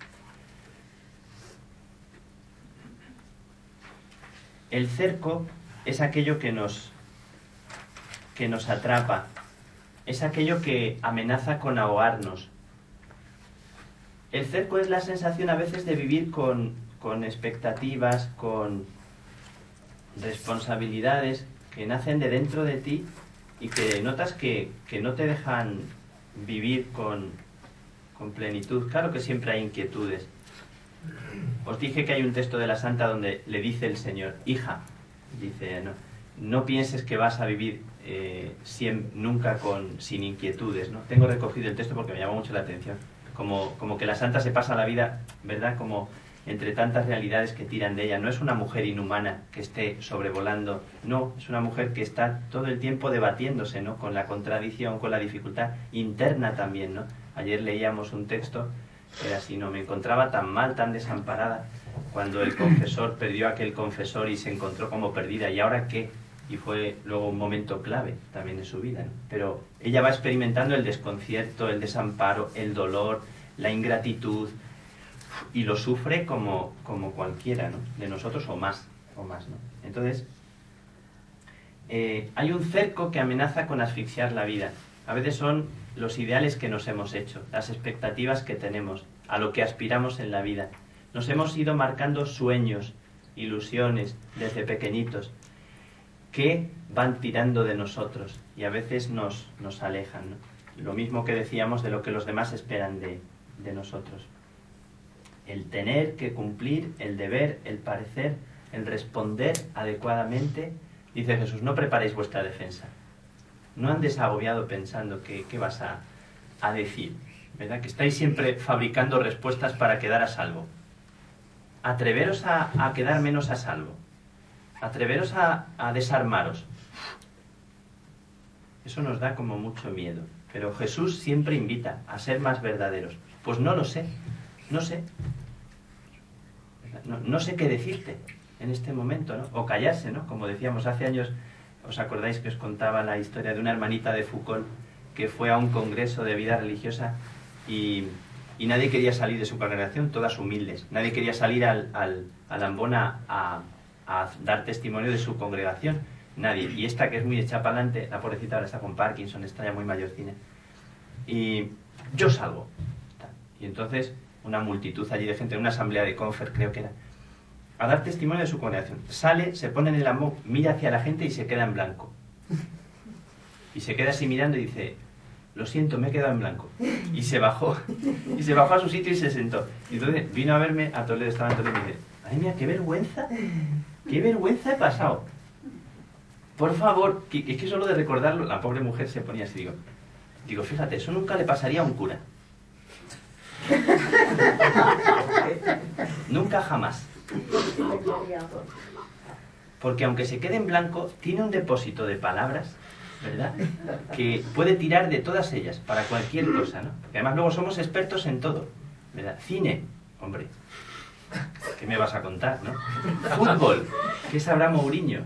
El cerco es aquello que nos, que nos atrapa, es aquello que amenaza con ahogarnos. El cerco es la sensación a veces de vivir con, con expectativas, con responsabilidades que nacen de dentro de ti y que notas que, que no te dejan vivir con, con plenitud. Claro que siempre hay inquietudes. Os dije que hay un texto de la Santa donde le dice el Señor, hija, dice, no, no pienses que vas a vivir eh, siempre, nunca con, sin inquietudes, ¿no? Tengo recogido el texto porque me llamó mucho la atención. Como, como que la Santa se pasa la vida, ¿verdad? Como entre tantas realidades que tiran de ella. No es una mujer inhumana que esté sobrevolando, no, es una mujer que está todo el tiempo debatiéndose, ¿no? Con la contradicción, con la dificultad interna también, ¿no? Ayer leíamos un texto que era así, no, me encontraba tan mal, tan desamparada, cuando el confesor perdió a aquel confesor y se encontró como perdida, ¿y ahora qué? Y fue luego un momento clave también en su vida, ¿no? Pero ella va experimentando el desconcierto, el desamparo, el dolor, la ingratitud, y lo sufre como, como cualquiera, ¿no? De nosotros o más, o más, ¿no? Entonces, eh, hay un cerco que amenaza con asfixiar la vida. A veces son los ideales que nos hemos hecho, las expectativas que tenemos, a lo que aspiramos en la vida. Nos hemos ido marcando sueños, ilusiones, desde pequeñitos, que van tirando de nosotros y a veces nos, nos alejan, ¿no? Lo mismo que decíamos de lo que los demás esperan de, de nosotros. El tener que cumplir, el deber, el parecer, el responder adecuadamente. Dice Jesús, no preparéis vuestra defensa. No andes agobiado pensando que, que vas a, a decir, ¿verdad? Que estáis siempre fabricando respuestas para quedar a salvo. Atreveros a, a quedar menos a salvo. Atreveros a, a desarmaros. Eso nos da como mucho miedo. Pero Jesús siempre invita a ser más verdaderos. Pues no lo sé, no sé. No, no sé qué decirte en este momento, ¿no? O callarse, ¿no? Como decíamos hace años, ¿os acordáis que os contaba la historia de una hermanita de Foucault que fue a un congreso de vida religiosa y, y nadie quería salir de su congregación, todas humildes. Nadie quería salir al, al, al Ambona a, a dar testimonio de su congregación. Nadie. Y esta, que es muy hecha para adelante, la pobrecita ahora está con Parkinson, está ya muy mayorcina. Y yo salgo. Y entonces una multitud allí de gente, una asamblea de Confer, creo que era, a dar testimonio de su congregación. Sale, se pone en el ambo, mira hacia la gente y se queda en blanco. Y se queda así mirando y dice, lo siento, me he quedado en blanco. Y se bajó. Y se bajó a su sitio y se sentó. Y entonces vino a verme a Toledo, estaba en Toledo y me dice, ay mía, qué vergüenza, qué vergüenza he pasado. Por favor, que, es que solo de recordarlo, la pobre mujer se ponía así, digo, digo, fíjate, eso nunca le pasaría a un cura. Nunca jamás. Porque aunque se quede en blanco, tiene un depósito de palabras, ¿verdad? Que puede tirar de todas ellas, para cualquier cosa, ¿no? Porque además luego somos expertos en todo, ¿verdad? Cine, hombre, ¿qué me vas a contar, no? Fútbol, ¿qué sabrá Mourinho?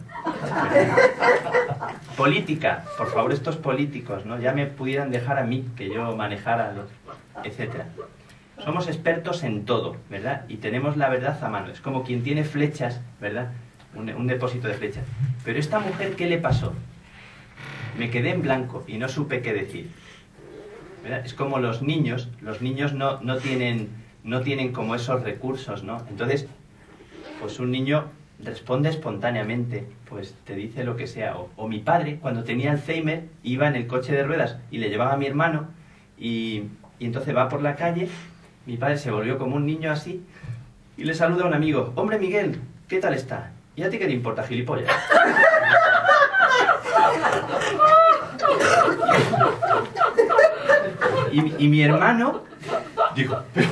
Política, por favor, estos políticos, ¿no? Ya me pudieran dejar a mí, que yo manejara, los, etcétera. Somos expertos en todo, ¿verdad? Y tenemos la verdad a mano. Es como quien tiene flechas, ¿verdad? Un, un depósito de flechas. Pero esta mujer, ¿qué le pasó? Me quedé en blanco y no supe qué decir, ¿verdad? Es como los niños. Los niños no, no, tienen, no tienen como esos recursos, ¿no? Entonces, pues un niño responde espontáneamente, pues te dice lo que sea. O, o mi padre, cuando tenía Alzheimer, iba en el coche de ruedas y le llevaba a mi hermano y... y entonces va por la calle, mi padre se volvió como un niño así, y le saluda a un amigo, hombre Miguel, ¿qué tal está? ¿Y a ti qué te importa, gilipollas? Y, y mi hermano dijo, pero,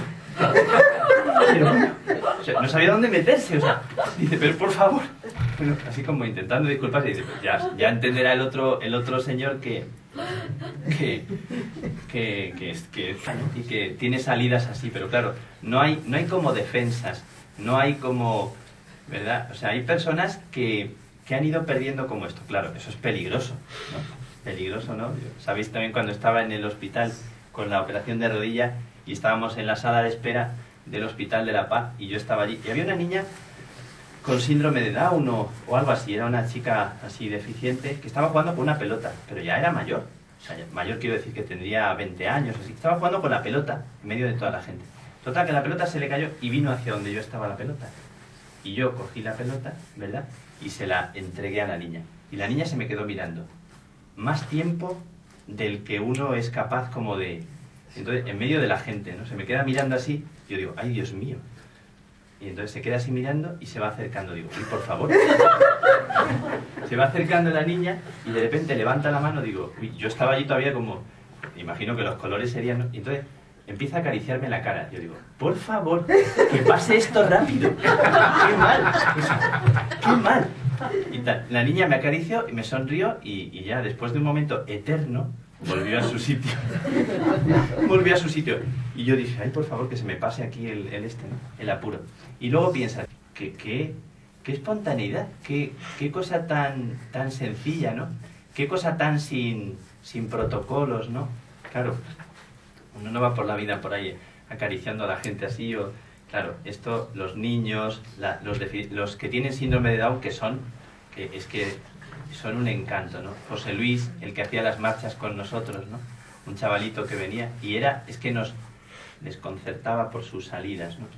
pero bueno, o sea, no sabía dónde meterse, o sea, dice, pero por favor, bueno, así como intentando disculparse, y dice, pues ya, ya entenderá el otro, el otro señor que, que, que, que, es, que, y que tiene salidas así, pero claro, no hay, no hay como defensas, no hay como, ¿verdad? O sea, hay personas que, que han ido perdiendo como esto, claro, eso es peligroso, ¿no? Peligroso, ¿no? Sabéis también cuando estaba en el hospital con la operación de rodilla y estábamos en la sala de espera del Hospital de la Paz y yo estaba allí y había una niña con síndrome de Down o, o algo así, era una chica así deficiente que estaba jugando con una pelota, pero ya era mayor, o sea, mayor quiero decir que tendría veinte años, así, estaba jugando con la pelota en medio de toda la gente. Total, que la pelota se le cayó y vino hacia donde yo estaba la pelota. Y yo cogí la pelota, ¿verdad? Y se la entregué a la niña. Y la niña se me quedó mirando. Más tiempo del que uno es capaz como de... Entonces, en medio de la gente, ¿no? Se me queda mirando así, yo digo, ¡ay, Dios mío! Y entonces se queda así mirando y se va acercando. Digo, uy, por favor. Se va acercando la niña y de repente levanta la mano, digo, uy, yo estaba allí todavía como... Imagino que los colores serían... ¿no? Y entonces empieza a acariciarme la cara. Yo digo, por favor, que pase esto rápido. ¡Qué mal! ¡Qué mal! Y tal. La niña me acarició y me sonrió y, y ya después de un momento eterno volvió a su sitio. Volvió a su sitio. Y yo dije, ay, por favor, que se me pase aquí el, el este, ¿no? El apuro. Y luego piensa, qué, qué, qué espontaneidad, qué, qué cosa tan, tan sencilla, ¿no? Qué cosa tan sin, sin protocolos, ¿no? Claro, uno no va por la vida por ahí acariciando a la gente así o... Claro, esto, los niños, la, los, los que tienen síndrome de Down, que son, que es que son un encanto, ¿no? José Luis, el que hacía las marchas con nosotros, ¿no? Un chavalito que venía y era, es que nos desconcertaba por sus salidas, ¿no?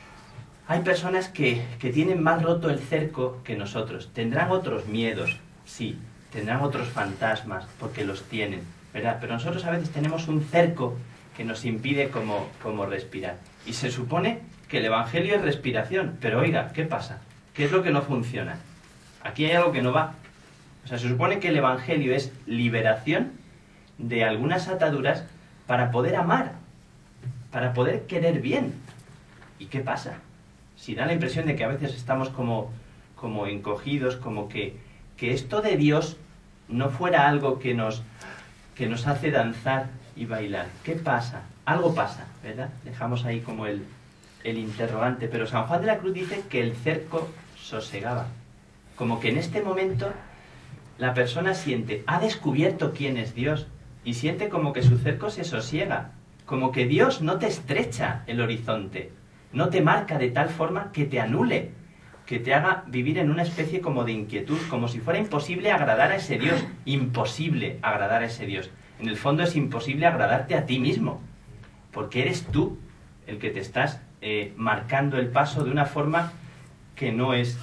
Hay personas que, que tienen más roto el cerco que nosotros. Tendrán otros miedos, sí, tendrán otros fantasmas, porque los tienen, ¿verdad? Pero nosotros a veces tenemos un cerco que nos impide como, como respirar. Y se supone que el Evangelio es respiración, pero oiga, ¿qué pasa? ¿Qué es lo que no funciona? Aquí hay algo que no va. O sea, se supone que el Evangelio es liberación de algunas ataduras para poder amar, para poder querer bien. ¿Y qué pasa? Si da la impresión de que a veces estamos como, como encogidos, como que, que esto de Dios no fuera algo que nos, que nos hace danzar y bailar. ¿Qué pasa? Algo pasa, ¿verdad? Dejamos ahí como el, el interrogante. Pero San Juan de la Cruz dice que el cerco sosegaba. Como que en este momento la persona siente, ha descubierto quién es Dios y siente como que su cerco se sosiega. Como que Dios no te estrecha el horizonte, no te marca de tal forma que te anule, que te haga vivir en una especie como de inquietud, como si fuera imposible agradar a ese Dios. Imposible agradar a ese Dios. En el fondo es imposible agradarte a ti mismo, porque eres tú el que te estás eh, marcando el paso de una forma que no es,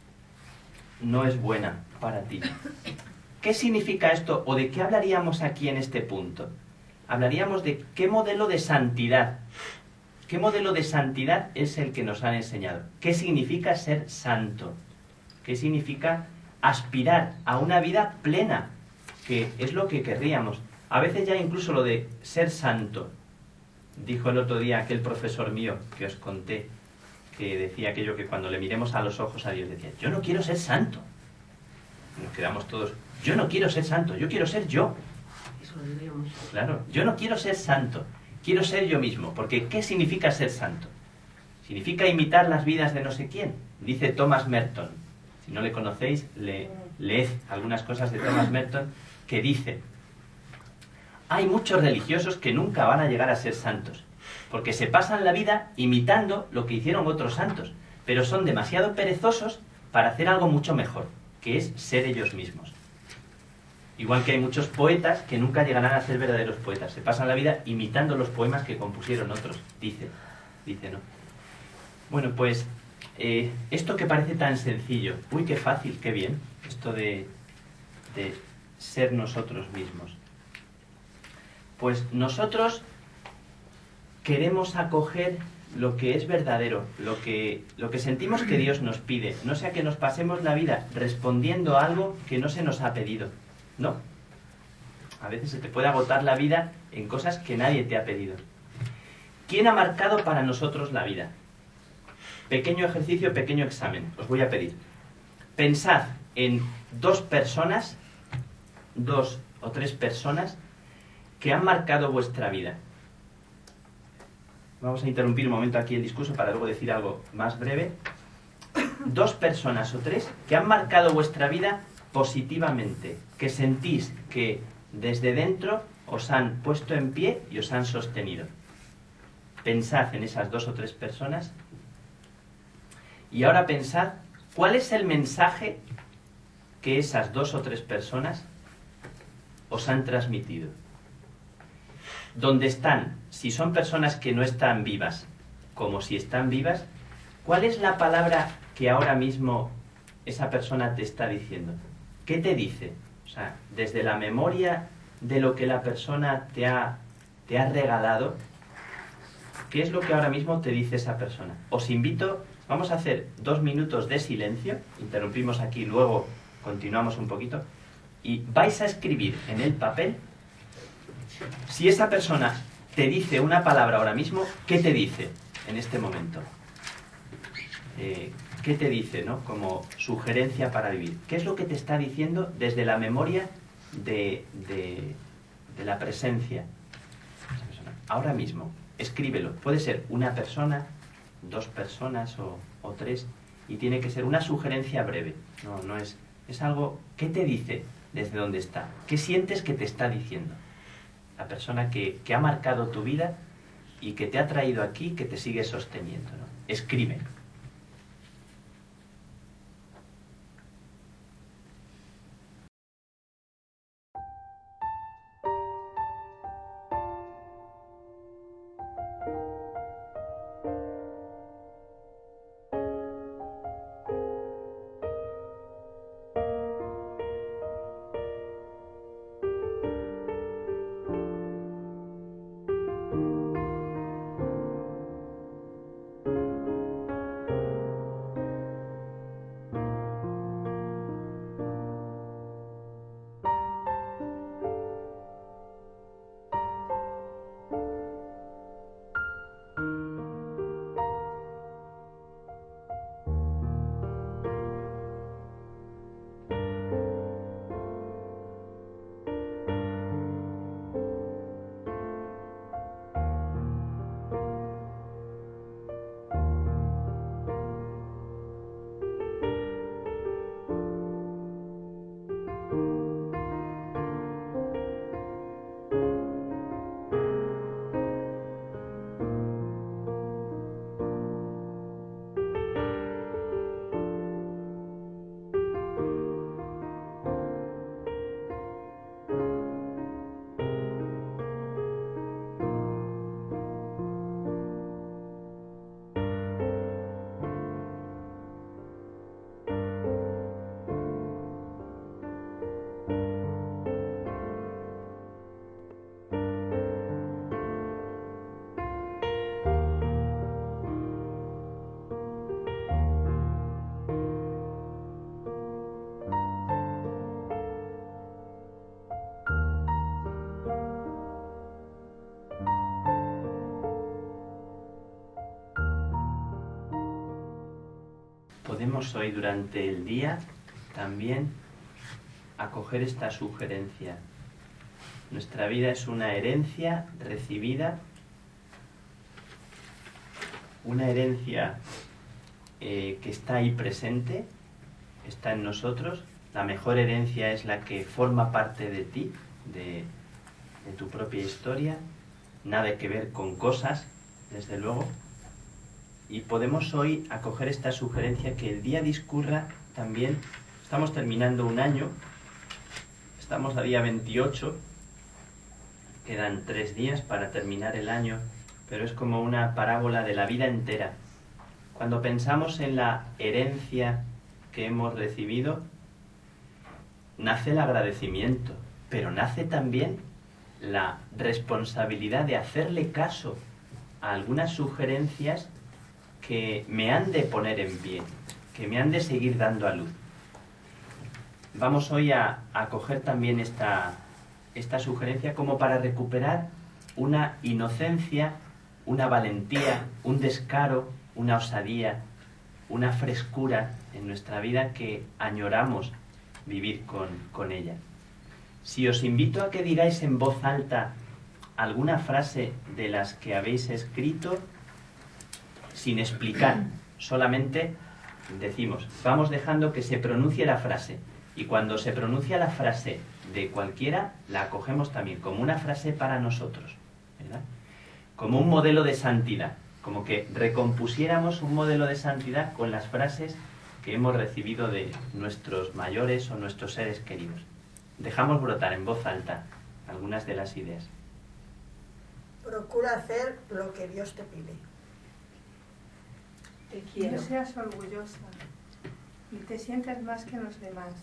no es buena para ti. ¿Qué significa esto o de qué hablaríamos aquí en este punto? Hablaríamos de qué modelo de santidad, qué modelo de santidad es el que nos han enseñado. ¿Qué significa ser santo? ¿Qué significa aspirar a una vida plena? Que es lo que querríamos. A veces ya incluso lo de ser santo. Dijo el otro día aquel profesor mío que os conté, que decía aquello que cuando le miremos a los ojos a Dios decía, yo no quiero ser santo. Nos quedamos todos, yo no quiero ser santo, yo quiero ser yo. Eso lo diríamos. Claro, yo no quiero ser santo, quiero ser yo mismo. Porque ¿qué significa ser santo? Significa imitar las vidas de no sé quién. Dice Thomas Merton. Si no le conocéis, le, leed algunas cosas de Thomas Merton que dice... Hay muchos religiosos que nunca van a llegar a ser santos, porque se pasan la vida imitando lo que hicieron otros santos, pero son demasiado perezosos para hacer algo mucho mejor, que es ser ellos mismos. Igual que hay muchos poetas que nunca llegarán a ser verdaderos poetas, se pasan la vida imitando los poemas que compusieron otros, dice, dice, ¿no? Bueno, pues, eh, esto que parece tan sencillo, uy, qué fácil, qué bien, esto de, de ser nosotros mismos. Pues nosotros queremos acoger lo que es verdadero, lo que, lo que sentimos que Dios nos pide. No sea que nos pasemos la vida respondiendo a algo que no se nos ha pedido. No. A veces se te puede agotar la vida en cosas que nadie te ha pedido. ¿Quién ha marcado para nosotros la vida? Pequeño ejercicio, pequeño examen. Os voy a pedir. Pensad en dos personas, dos o tres personas que han marcado vuestra vida. Vamos a interrumpir un momento aquí el discurso para luego decir algo más breve. Dos personas o tres que han marcado vuestra vida positivamente, que sentís que desde dentro os han puesto en pie y os han sostenido. Pensad en esas dos o tres personas y ahora pensad cuál es el mensaje que esas dos o tres personas os han transmitido. ¿Dónde están? Si son personas que no están vivas, como si están vivas, ¿cuál es la palabra que ahora mismo esa persona te está diciendo? ¿Qué te dice? O sea, desde la memoria de lo que la persona te ha, te ha regalado, ¿qué es lo que ahora mismo te dice esa persona? Os invito, vamos a hacer dos minutos de silencio, interrumpimos aquí, luego continuamos un poquito, y vais a escribir en el papel, si esa persona te dice una palabra ahora mismo, ¿qué te dice en este momento? Eh, ¿Qué te dice, no? Como sugerencia para vivir. ¿Qué es lo que te está diciendo desde la memoria de, de, de la presencia de esa persona? Ahora mismo, escríbelo. Puede ser una persona, dos personas o, o tres, y tiene que ser una sugerencia breve. No, no es, es algo, ¿qué te dice desde donde está? ¿Qué sientes que te está diciendo? La persona que, que ha marcado tu vida y que te ha traído aquí, que te sigue sosteniendo, ¿no? Escribe. Podemos hoy durante el día también acoger esta sugerencia. Nuestra vida es una herencia recibida, una herencia eh, que está ahí presente, está en nosotros. La mejor herencia es la que forma parte de ti, de, de tu propia historia, nada que ver con cosas, desde luego. Y podemos hoy acoger esta sugerencia que el día discurra también. Estamos terminando un año, estamos a día veintiocho, quedan tres días para terminar el año, pero es como una parábola de la vida entera. Cuando pensamos en la herencia que hemos recibido, nace el agradecimiento, pero nace también la responsabilidad de hacerle caso a algunas sugerencias que me han de poner en pie, que me han de seguir dando a luz. Vamos hoy a, a coger también esta, esta sugerencia como para recuperar una inocencia, una valentía, un descaro, una osadía, una frescura en nuestra vida que añoramos vivir con, con ella. Si os invito a que digáis en voz alta alguna frase de las que habéis escrito, sin explicar, solamente decimos, vamos dejando que se pronuncie la frase, y cuando se pronuncia la frase de cualquiera, la acogemos también como una frase para nosotros, ¿verdad? Como un modelo de santidad, como que recompusiéramos un modelo de santidad con las frases que hemos recibido de nuestros mayores o nuestros seres queridos. Dejamos brotar en voz alta algunas de las ideas. Procura hacer lo que Dios te pide. Te quiero. No seas orgullosa y te sientas más que los demás.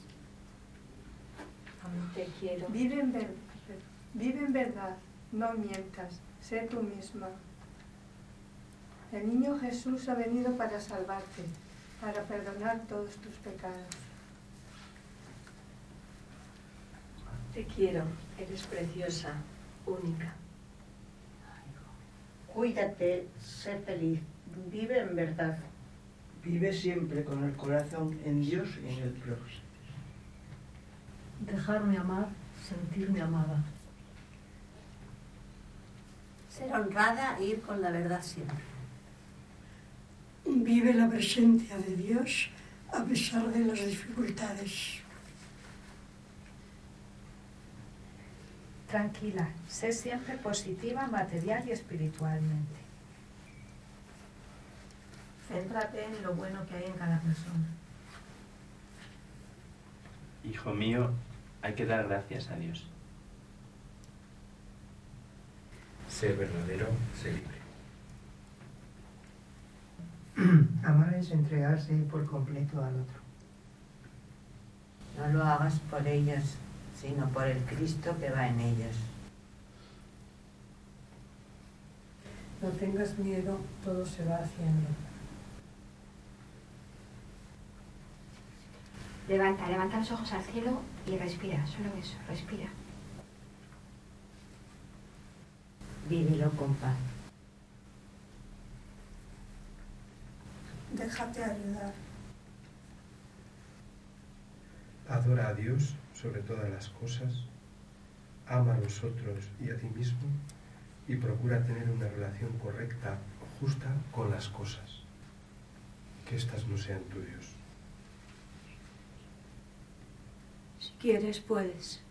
Te quiero. Vive en, ver, vive en verdad, no mientas, sé tú misma. El niño Jesús ha venido para salvarte, para perdonar todos tus pecados. Te quiero, eres preciosa, única. Cuídate, sé feliz, vive en verdad. Vive siempre con el corazón en Dios y en el prójimo. Dejarme amar, sentirme amada. Ser honrada e ir con la verdad siempre. Vive la presencia de Dios a pesar de las dificultades. Tranquila, sé siempre positiva material y espiritualmente. Céntrate en lo bueno que hay en cada persona. Hijo mío, hay que dar gracias a Dios. Ser verdadero, ser libre. Amar es entregarse por completo al otro. No lo hagas por ellas, sino por el Cristo que va en ellas. No tengas miedo, todo se va haciendo. Levanta, levanta los ojos al cielo y respira, solo eso, respira. Vívelo con paz. Déjate ayudar. Adora a Dios sobre todas las cosas, ama a los otros y a ti mismo y procura tener una relación correcta, justa con las cosas. Que éstas no sean tuyos. Si quieres, puedes.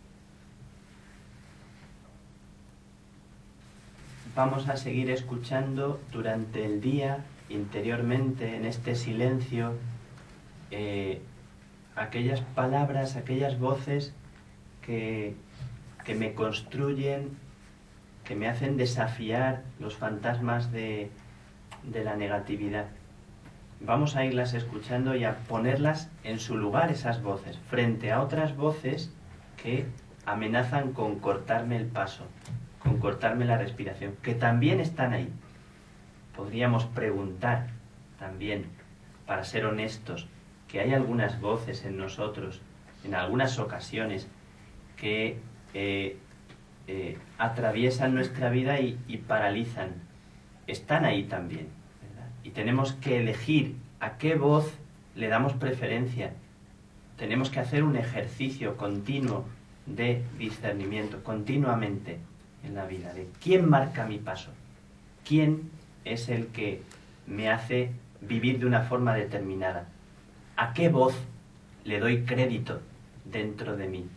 Vamos a seguir escuchando durante el día, interiormente, en este silencio, eh, aquellas palabras, aquellas voces que, que me construyen, que me hacen desafiar los fantasmas de, de la negatividad. Vamos a irlas escuchando y a ponerlas en su lugar, esas voces, frente a otras voces que amenazan con cortarme el paso, con cortarme la respiración, que también están ahí. Podríamos preguntar también, para ser honestos, que hay algunas voces en nosotros, en algunas ocasiones, que eh, eh, atraviesan nuestra vida y, y paralizan. Están ahí también, ¿verdad? Y tenemos que elegir a qué voz le damos preferencia. Tenemos que hacer un ejercicio continuo de discernimiento, continuamente en la vida, de quién marca mi paso, quién es el que me hace vivir de una forma determinada. ¿A qué voz le doy crédito dentro de mí?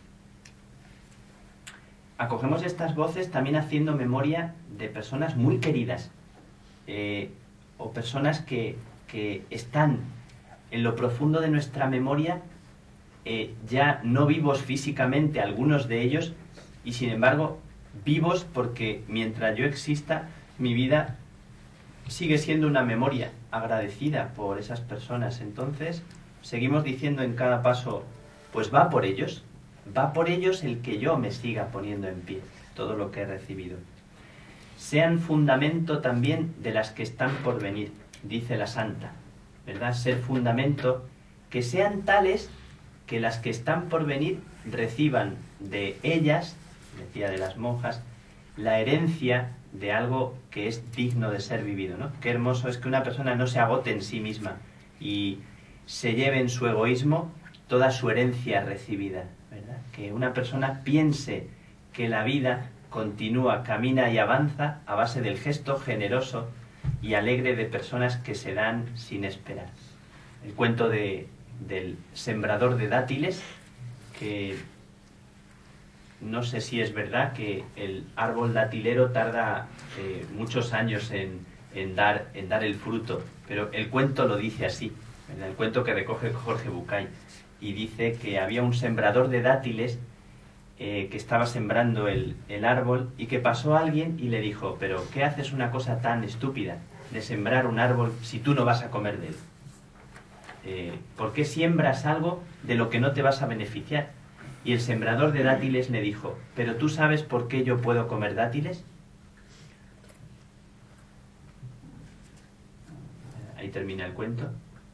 Acogemos estas voces también haciendo memoria de personas muy queridas eh, o personas que, que están en lo profundo de nuestra memoria, eh, ya no vivos físicamente algunos de ellos, y sin embargo vivos porque mientras yo exista, mi vida sigue siendo una memoria agradecida por esas personas. Entonces seguimos diciendo en cada paso, pues va por ellos, va por ellos el que yo me siga poniendo en pie todo lo que he recibido. sean fundamento también de las que están por venir, dice la santa, ¿verdad? Ser fundamento, que sean tales que las que están por venir reciban de ellas, decía de las monjas, la herencia de algo que es digno de ser vivido, ¿no? Qué hermoso es que una persona no se agote en sí misma y se lleve en su egoísmo toda su herencia recibida, ¿verdad? Que una persona piense que la vida continúa, camina y avanza a base del gesto generoso y alegre de personas que se dan sin esperar. El cuento de, del sembrador de dátiles, que no sé si es verdad que el árbol datilero tarda eh, muchos años en, en, dar, en dar el fruto, pero el cuento lo dice así, ¿verdad? El cuento que recoge Jorge Bucay, y dice que había un sembrador de dátiles eh, que estaba sembrando el, el árbol y que pasó alguien y le dijo, pero ¿qué haces una cosa tan estúpida de sembrar un árbol si tú no vas a comer de él? Eh, ¿Por qué siembras algo de lo que no te vas a beneficiar? Y el sembrador de dátiles le dijo, ¿pero tú sabes por qué yo puedo comer dátiles? Ahí termina el cuento.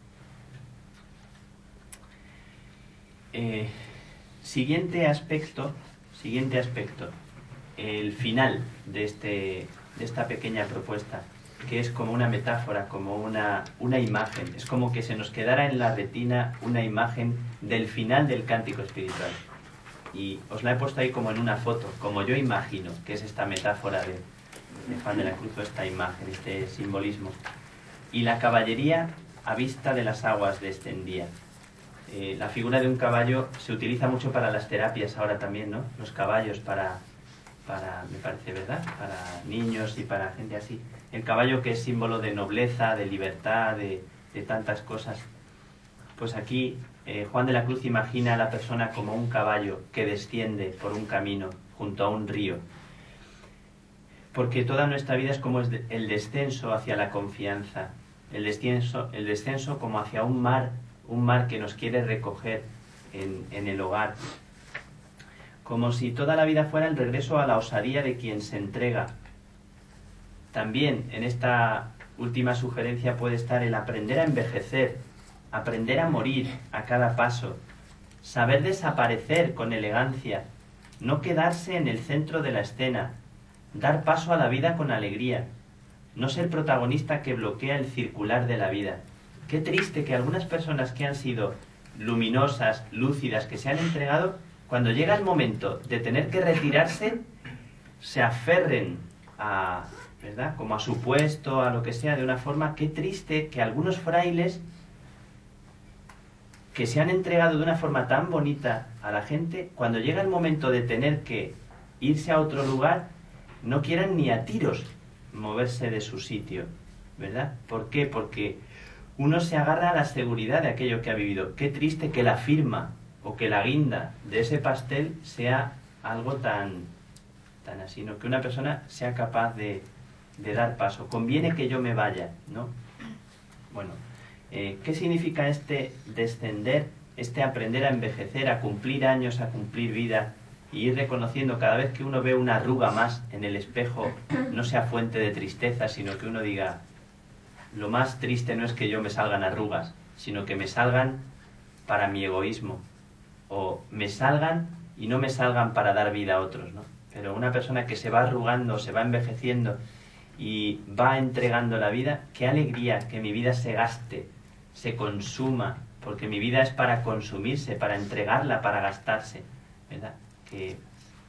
Eh, siguiente aspecto, siguiente aspecto, el final de, este, de esta pequeña propuesta, que es como una metáfora, como una, una imagen, es como que se nos quedara en la retina una imagen del final del cántico espiritual. Y os la he puesto ahí como en una foto, como yo imagino que es esta metáfora de, de Juan de la Cruz, esta imagen, este simbolismo. Y la caballería a vista de las aguas descendía. Eh, la figura de un caballo se utiliza mucho para las terapias ahora también, ¿no? Los caballos para, para, me parece, ¿verdad? Para niños y para gente así. El caballo que es símbolo de nobleza, de libertad, de, de tantas cosas. Pues aquí eh, Juan de la Cruz imagina a la persona como un caballo que desciende por un camino junto a un río. Porque toda nuestra vida es como el descenso hacia la confianza, el descenso, el descenso como hacia un mar, un mar que nos quiere recoger en, en el hogar. Como si toda la vida fuera el regreso a la osadía de quien se entrega. También en esta última sugerencia puede estar el aprender a envejecer, aprender a morir a cada paso, saber desaparecer con elegancia, no quedarse en el centro de la escena, dar paso a la vida con alegría, no ser protagonista que bloquea el circular de la vida. Qué triste que algunas personas que han sido luminosas, lúcidas, que se han entregado, cuando llega el momento de tener que retirarse, se aferren a, ¿verdad?, como a su puesto, a lo que sea, de una forma. Qué triste que algunos frailes que se han entregado de una forma tan bonita a la gente, cuando llega el momento de tener que irse a otro lugar, no quieran ni a tiros moverse de su sitio, ¿verdad? ¿Por qué? Porque uno se agarra a la seguridad de aquello que ha vivido. Qué triste que la firma o que la guinda de ese pastel sea algo tan, tan así, ¿no? Que una persona sea capaz de, de dar paso. Conviene que yo me vaya, ¿no? Bueno, eh, ¿qué significa este descender, este aprender a envejecer, a cumplir años, a cumplir vida y ir reconociendo cada vez que uno ve una arruga más en el espejo, no sea fuente de tristeza, sino que uno diga, lo más triste no es que yo me salgan arrugas, sino que me salgan para mi egoísmo, o me salgan y no me salgan para dar vida a otros, ¿no? Pero una persona que se va arrugando, se va envejeciendo y va entregando la vida, qué alegría que mi vida se gaste, se consuma, porque mi vida es para consumirse, para entregarla, para gastarse, ¿verdad? Que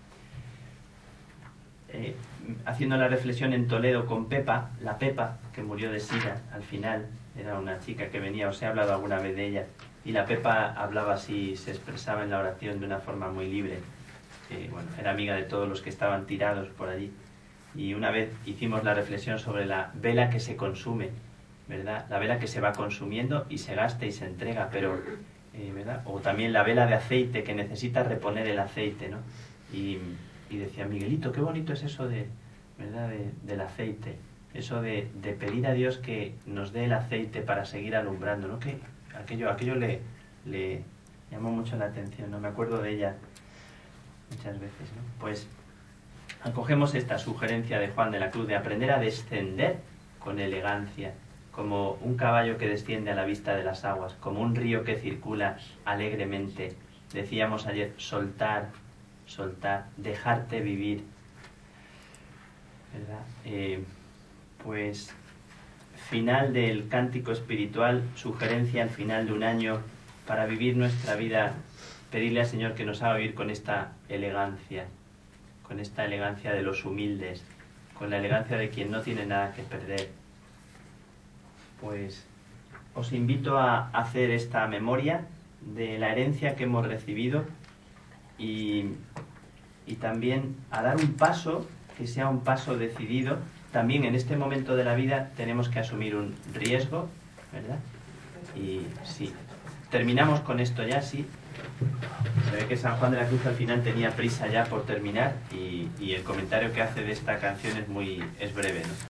eh, haciendo la reflexión en Toledo con Pepa, la Pepa, que murió de sida al final, era una chica que venía, os he hablado alguna vez de ella, y la Pepa hablaba así, se expresaba en la oración de una forma muy libre. Eh, bueno, era amiga de todos los que estaban tirados por allí. Y una vez hicimos la reflexión sobre la vela que se consume, ¿verdad? La vela que se va consumiendo y se gasta y se entrega, pero, eh, ¿verdad? O también la vela de aceite que necesita reponer el aceite, ¿no? Y, y decía, Miguelito, qué bonito es eso de, ¿verdad? De, del aceite, eso de, de pedir a Dios que nos dé el aceite para seguir alumbrando, ¿no? Que aquello, aquello le, le llamó mucho la atención, ¿no? Me acuerdo de ella muchas veces, ¿no? Pues acogemos esta sugerencia de Juan de la Cruz de aprender a descender con elegancia, como un caballo que desciende a la vista de las aguas, como un río que circula alegremente. Decíamos ayer, soltar, soltar, dejarte vivir, ¿verdad? Eh, pues final del cántico espiritual, sugerencia al final de un año para vivir nuestra vida, pedirle al Señor que nos haga vivir con esta elegancia, con esta elegancia de los humildes, con la elegancia de quien no tiene nada que perder. Pues os invito a hacer esta memoria de la herencia que hemos recibido y, y también a dar un paso que sea un paso decidido. También en este momento de la vida tenemos que asumir un riesgo, ¿verdad? Y sí, terminamos con esto ya, sí. Se ve que San Juan de la Cruz al final tenía prisa ya por terminar y, y el comentario que hace de esta canción es muy es breve, ¿no?